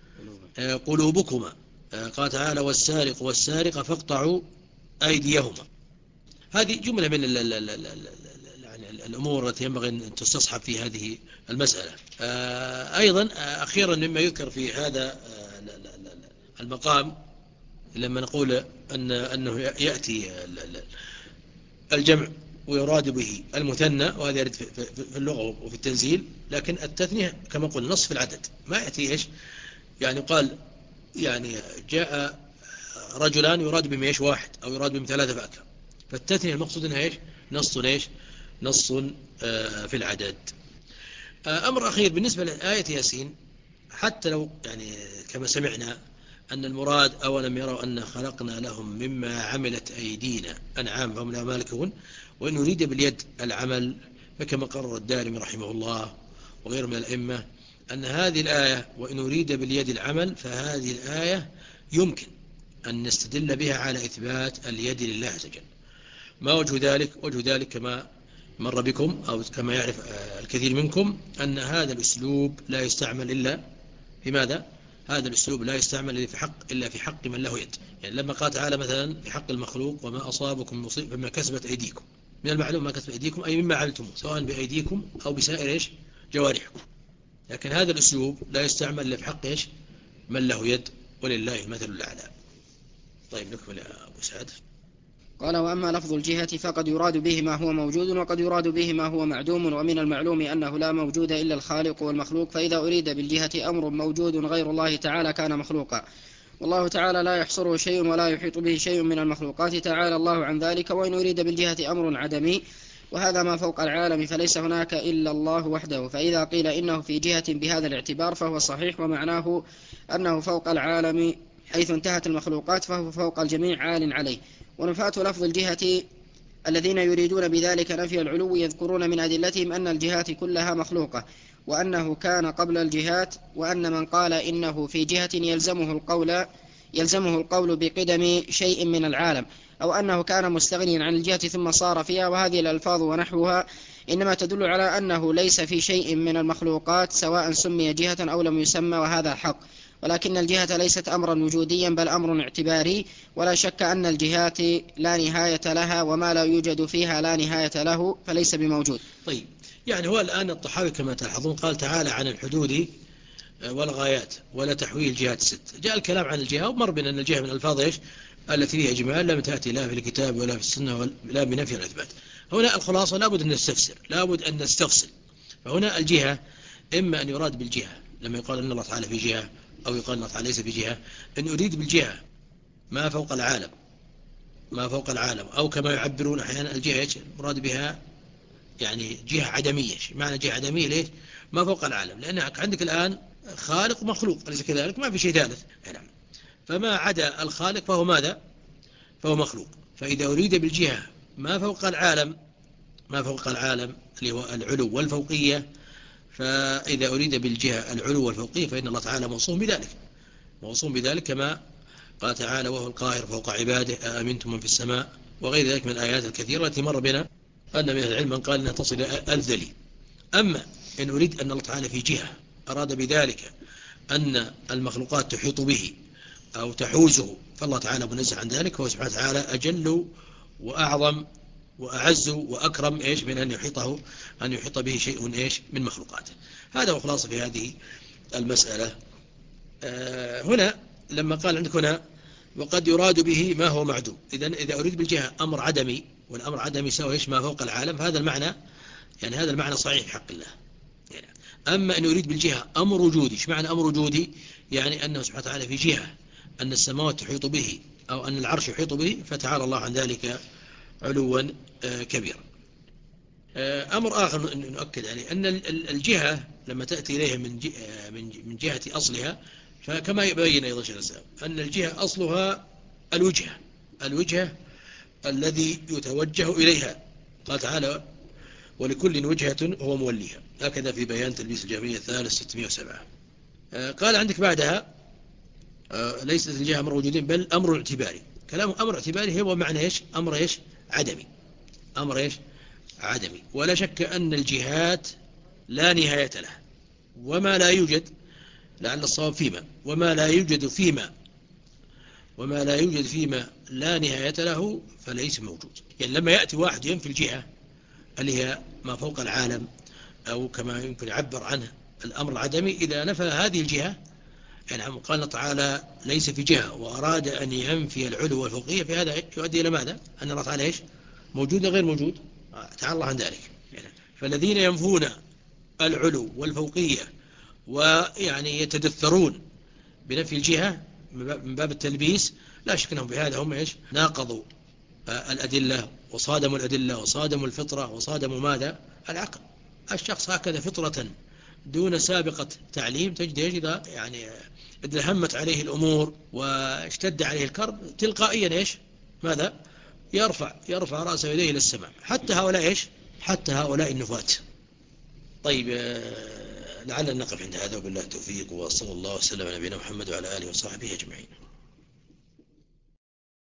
قلوبكما. قال تعالى والسارق والسارقة فاقطعوا أيديهما. هذه جملة من ال ال ال ال ال الأمور التي ينبغي أن تستصحب في هذه المسألة. أيضا أخيرا مما يذكر في هذا المقام لما نقول أن أنه يأتي الجمع ويراد به المثنى، وهذا يرد في اللغة وفي التنزيل، لكن التثنية كما قلنا نصف العدد ما يأتي إيش؟ يعني قال يعني جاء رجلان يراد بهم إيش؟ واحد، أو يراد بهم ثلاثة فأكثر. فالتثنية المقصود أنها إيش؟ نص إيش؟ نص في العدد. أمر أخير بالنسبة لآية ياسين، حتى لو يعني كما سمعنا أن المراد أولم يروا أن خلقنا لهم مما عملت أيدينا أنعام فهم لا مالكون، وإن يريد باليد العمل فكما قرر الدارمي رحمه الله وغير من الأئمة أن هذه الآية وإن يريد باليد العمل، فهذه الآية يمكن أن نستدل بها على إثبات اليد لله عز وجل. ما وجه ذلك؟ وجه ذلك كما مر بكم أو كما يعرف الكثير منكم أن هذا الأسلوب لا يستعمل إلا في ماذا؟ هذا الأسلوب لا يستعمل إلا في حق إلا في حق من له يد. يعني لما قال تعالى مثلا في حق المخلوق وما أصابكم مصيبة بما كسبت أيديكم، من المعلوم ما كتب أيديكم أي مما عملتم سواء بأيديكم أو بسائر إيش جوارحكم. لكن هذا الأسلوب لا يستعمل إلا في حق إيش من له يد ولله المثل الأعلى. طيب نكمل يا أبو سعد. قال: وأما لفظ الجهة فقد يراد به ما هو موجود وقد يراد به ما هو معدوم، ومن المعلوم أنه لا موجود إلا الخالق والمخلوق، فإذا أريد بالجهة أمر موجود غير الله تعالى كان مخلوقا، والله تعالى لا يحصره شيء ولا يحيط به شيء من المخلوقات تعالى الله عن ذلك. وإن أريد بالجهة أمر عدمي وهذا ما فوق العالم فليس هناك إلا الله وحده، فإذا قيل إنه في جهة بهذا الاعتبار فهو صحيح، ومعناه أنه فوق العالم حيث انتهت المخلوقات فهو فوق الجميع عال عليه. ونفاة لفظ الجهة الذين يريدون بذلك نفي العلو يذكرون من أدلتهم أن الجهات كلها مخلوقة، وأنه كان قبل الجهات، وأن من قال إنه في جهة يلزمه القول يلزمه القول بقدم شيء من العالم، أو أنه كان مستغنيا عن الجهة ثم صار فيها. وهذه الألفاظ ونحوها إنما تدل على أنه ليس في شيء من المخلوقات سواء سمي جهة أو لم يسمى، وهذا حق. ولكن الجهة ليست أمرا وجوديا بل أمر اعتباري، ولا شك أن الجهات لا نهاية لها، وما لا يوجد فيها لا نهاية له فليس بموجود. طيب يعني هو الآن الطحاوي كما تلاحظون قال تعالى عن الحدود والغايات ولا تحويل الجهات الست. جاء الكلام عن الجهة ومر بنا أن الجهة من الألفاظ إيش التي فيها إجمال لم تأتي لا في الكتاب ولا في السنة ولا بنفي الإثبات. هنا الخلاصة لابد أن نستفسر، لابد أن نستفصل. فهنا الجهة إما أن يراد بالجهة لما يقال أن الله تعالى في جهة، أو يقال أن الله تعالى ليس في جهة، أن أريد بالجهة ما فوق العالم ما فوق العالم أو كما يعبرون أحيانا الجهة مراد بها يعني جهة عدمية. معنى جهة عدمية ليش؟ ما فوق العالم، لأنك عندك الآن خالق ومخلوق أليس كذلك؟ ما في شيء ثالث. نعم. فما عدا الخالق فهو ماذا؟ فهو مخلوق. فإذا أريد بالجهة ما فوق العالم ما فوق العالم اللي هو العلو والفوقية، فإذا أريد بالجهة العلو والفوقية فإن الله تعالى موصوم بذلك موصوم بذلك كما قال تعالى وهو القاهر فوق عباده أأمنتم من في السماء، وغير ذلك من الآيات الكثيرة التي مر بنا أن من العلم من قال أنها تصل أذلي. أما إن أريد أن الله تعالى في جهة أراد بذلك أن المخلوقات تحيط به أو تحوزه، فالله تعالى منزه عن ذلك، هو سبحانه وتعالى أجل وأعظم وأعز وأكرم إيش من أن يحيطه أن يحيط به شيء إيش من مخلوقاته. هذا هو خلاصة في هذه المسألة. آه هنا لما قال عندك هنا وقد يراد به ما هو معدوم، إذن إذا أريد بالجهة أمر عدمي، والأمر عدمي يساوي إيش ما فوق العالم، فهذا المعنى يعني هذا المعنى صحيح في حق الله. يعني أما أن يريد بالجهة أمر وجودي، إيش معنى أمر وجودي؟ يعني أنه سبحانه وتعالى في جهة أن السماوات تحيط به أو أن العرش يحيط به، فتعالى الله عن ذلك علوا كبيرا. أمر آخر نؤكد عليه أن الجهة لما تأتي إليها من من جهة أصلها، فكما يبين أيضا شيخ الإسلام أن الجهة أصلها الوجهة الوجهة الذي يتوجه إليها. قال تعالى ولكل وجهة هو موليها، هكذا في بيان تلبيس الجهمية الثالث ستمائة وسبعة. قال عندك بعدها ليست الجهة أمر وجودين بل أمر اعتباري. كلام أمر اعتباري هو معنى إيش؟ أمر إيش؟ عدمي أمر إيش؟ عدمي. ولا شك أن الجهات لا نهاية لها، وما لا يوجد لعل الصواب فيما وما لا يوجد فيما وما لا يوجد فيما لا نهاية له فليس موجود. يعني لما يأتي واحد ينفي الجهة اللي هي ما فوق العالم أو كما يمكن يعبر عنه الأمر العدمي، إذا نفى هذه الجهة يعني قال تعالى ليس في جهة وأراد أن ينفي العلو والفوقية، في هذا يؤدي إلى ماذا؟ أن الله تعالى إيش؟ موجود غير موجود؟ تعالى الله عن ذلك. يعني فالذين ينفون العلو والفوقية ويعني يتدثرون بنفي الجهة من باب التلبيس، لا شك أنهم بهذا هم إيش؟ ناقضوا الأدلة وصادموا الأدلة وصادموا الفطرة وصادموا ماذا؟ العقل. الشخص هكذا فطرة دون سابقة تعليم تجد إذا يعني إذا همت عليه الأمور واشتد عليه الكرب تلقائيا إيش؟ ماذا؟ يرفع يرفع رأسه يديه إلى السماء. حتى هؤلاء إيش؟ حتى هؤلاء النفاة. طيب لعلنا نقف عند هذا وبالله التوفيق، وصلى الله وسلم على نبينا محمد وعلى آله وصحبه أجمعين.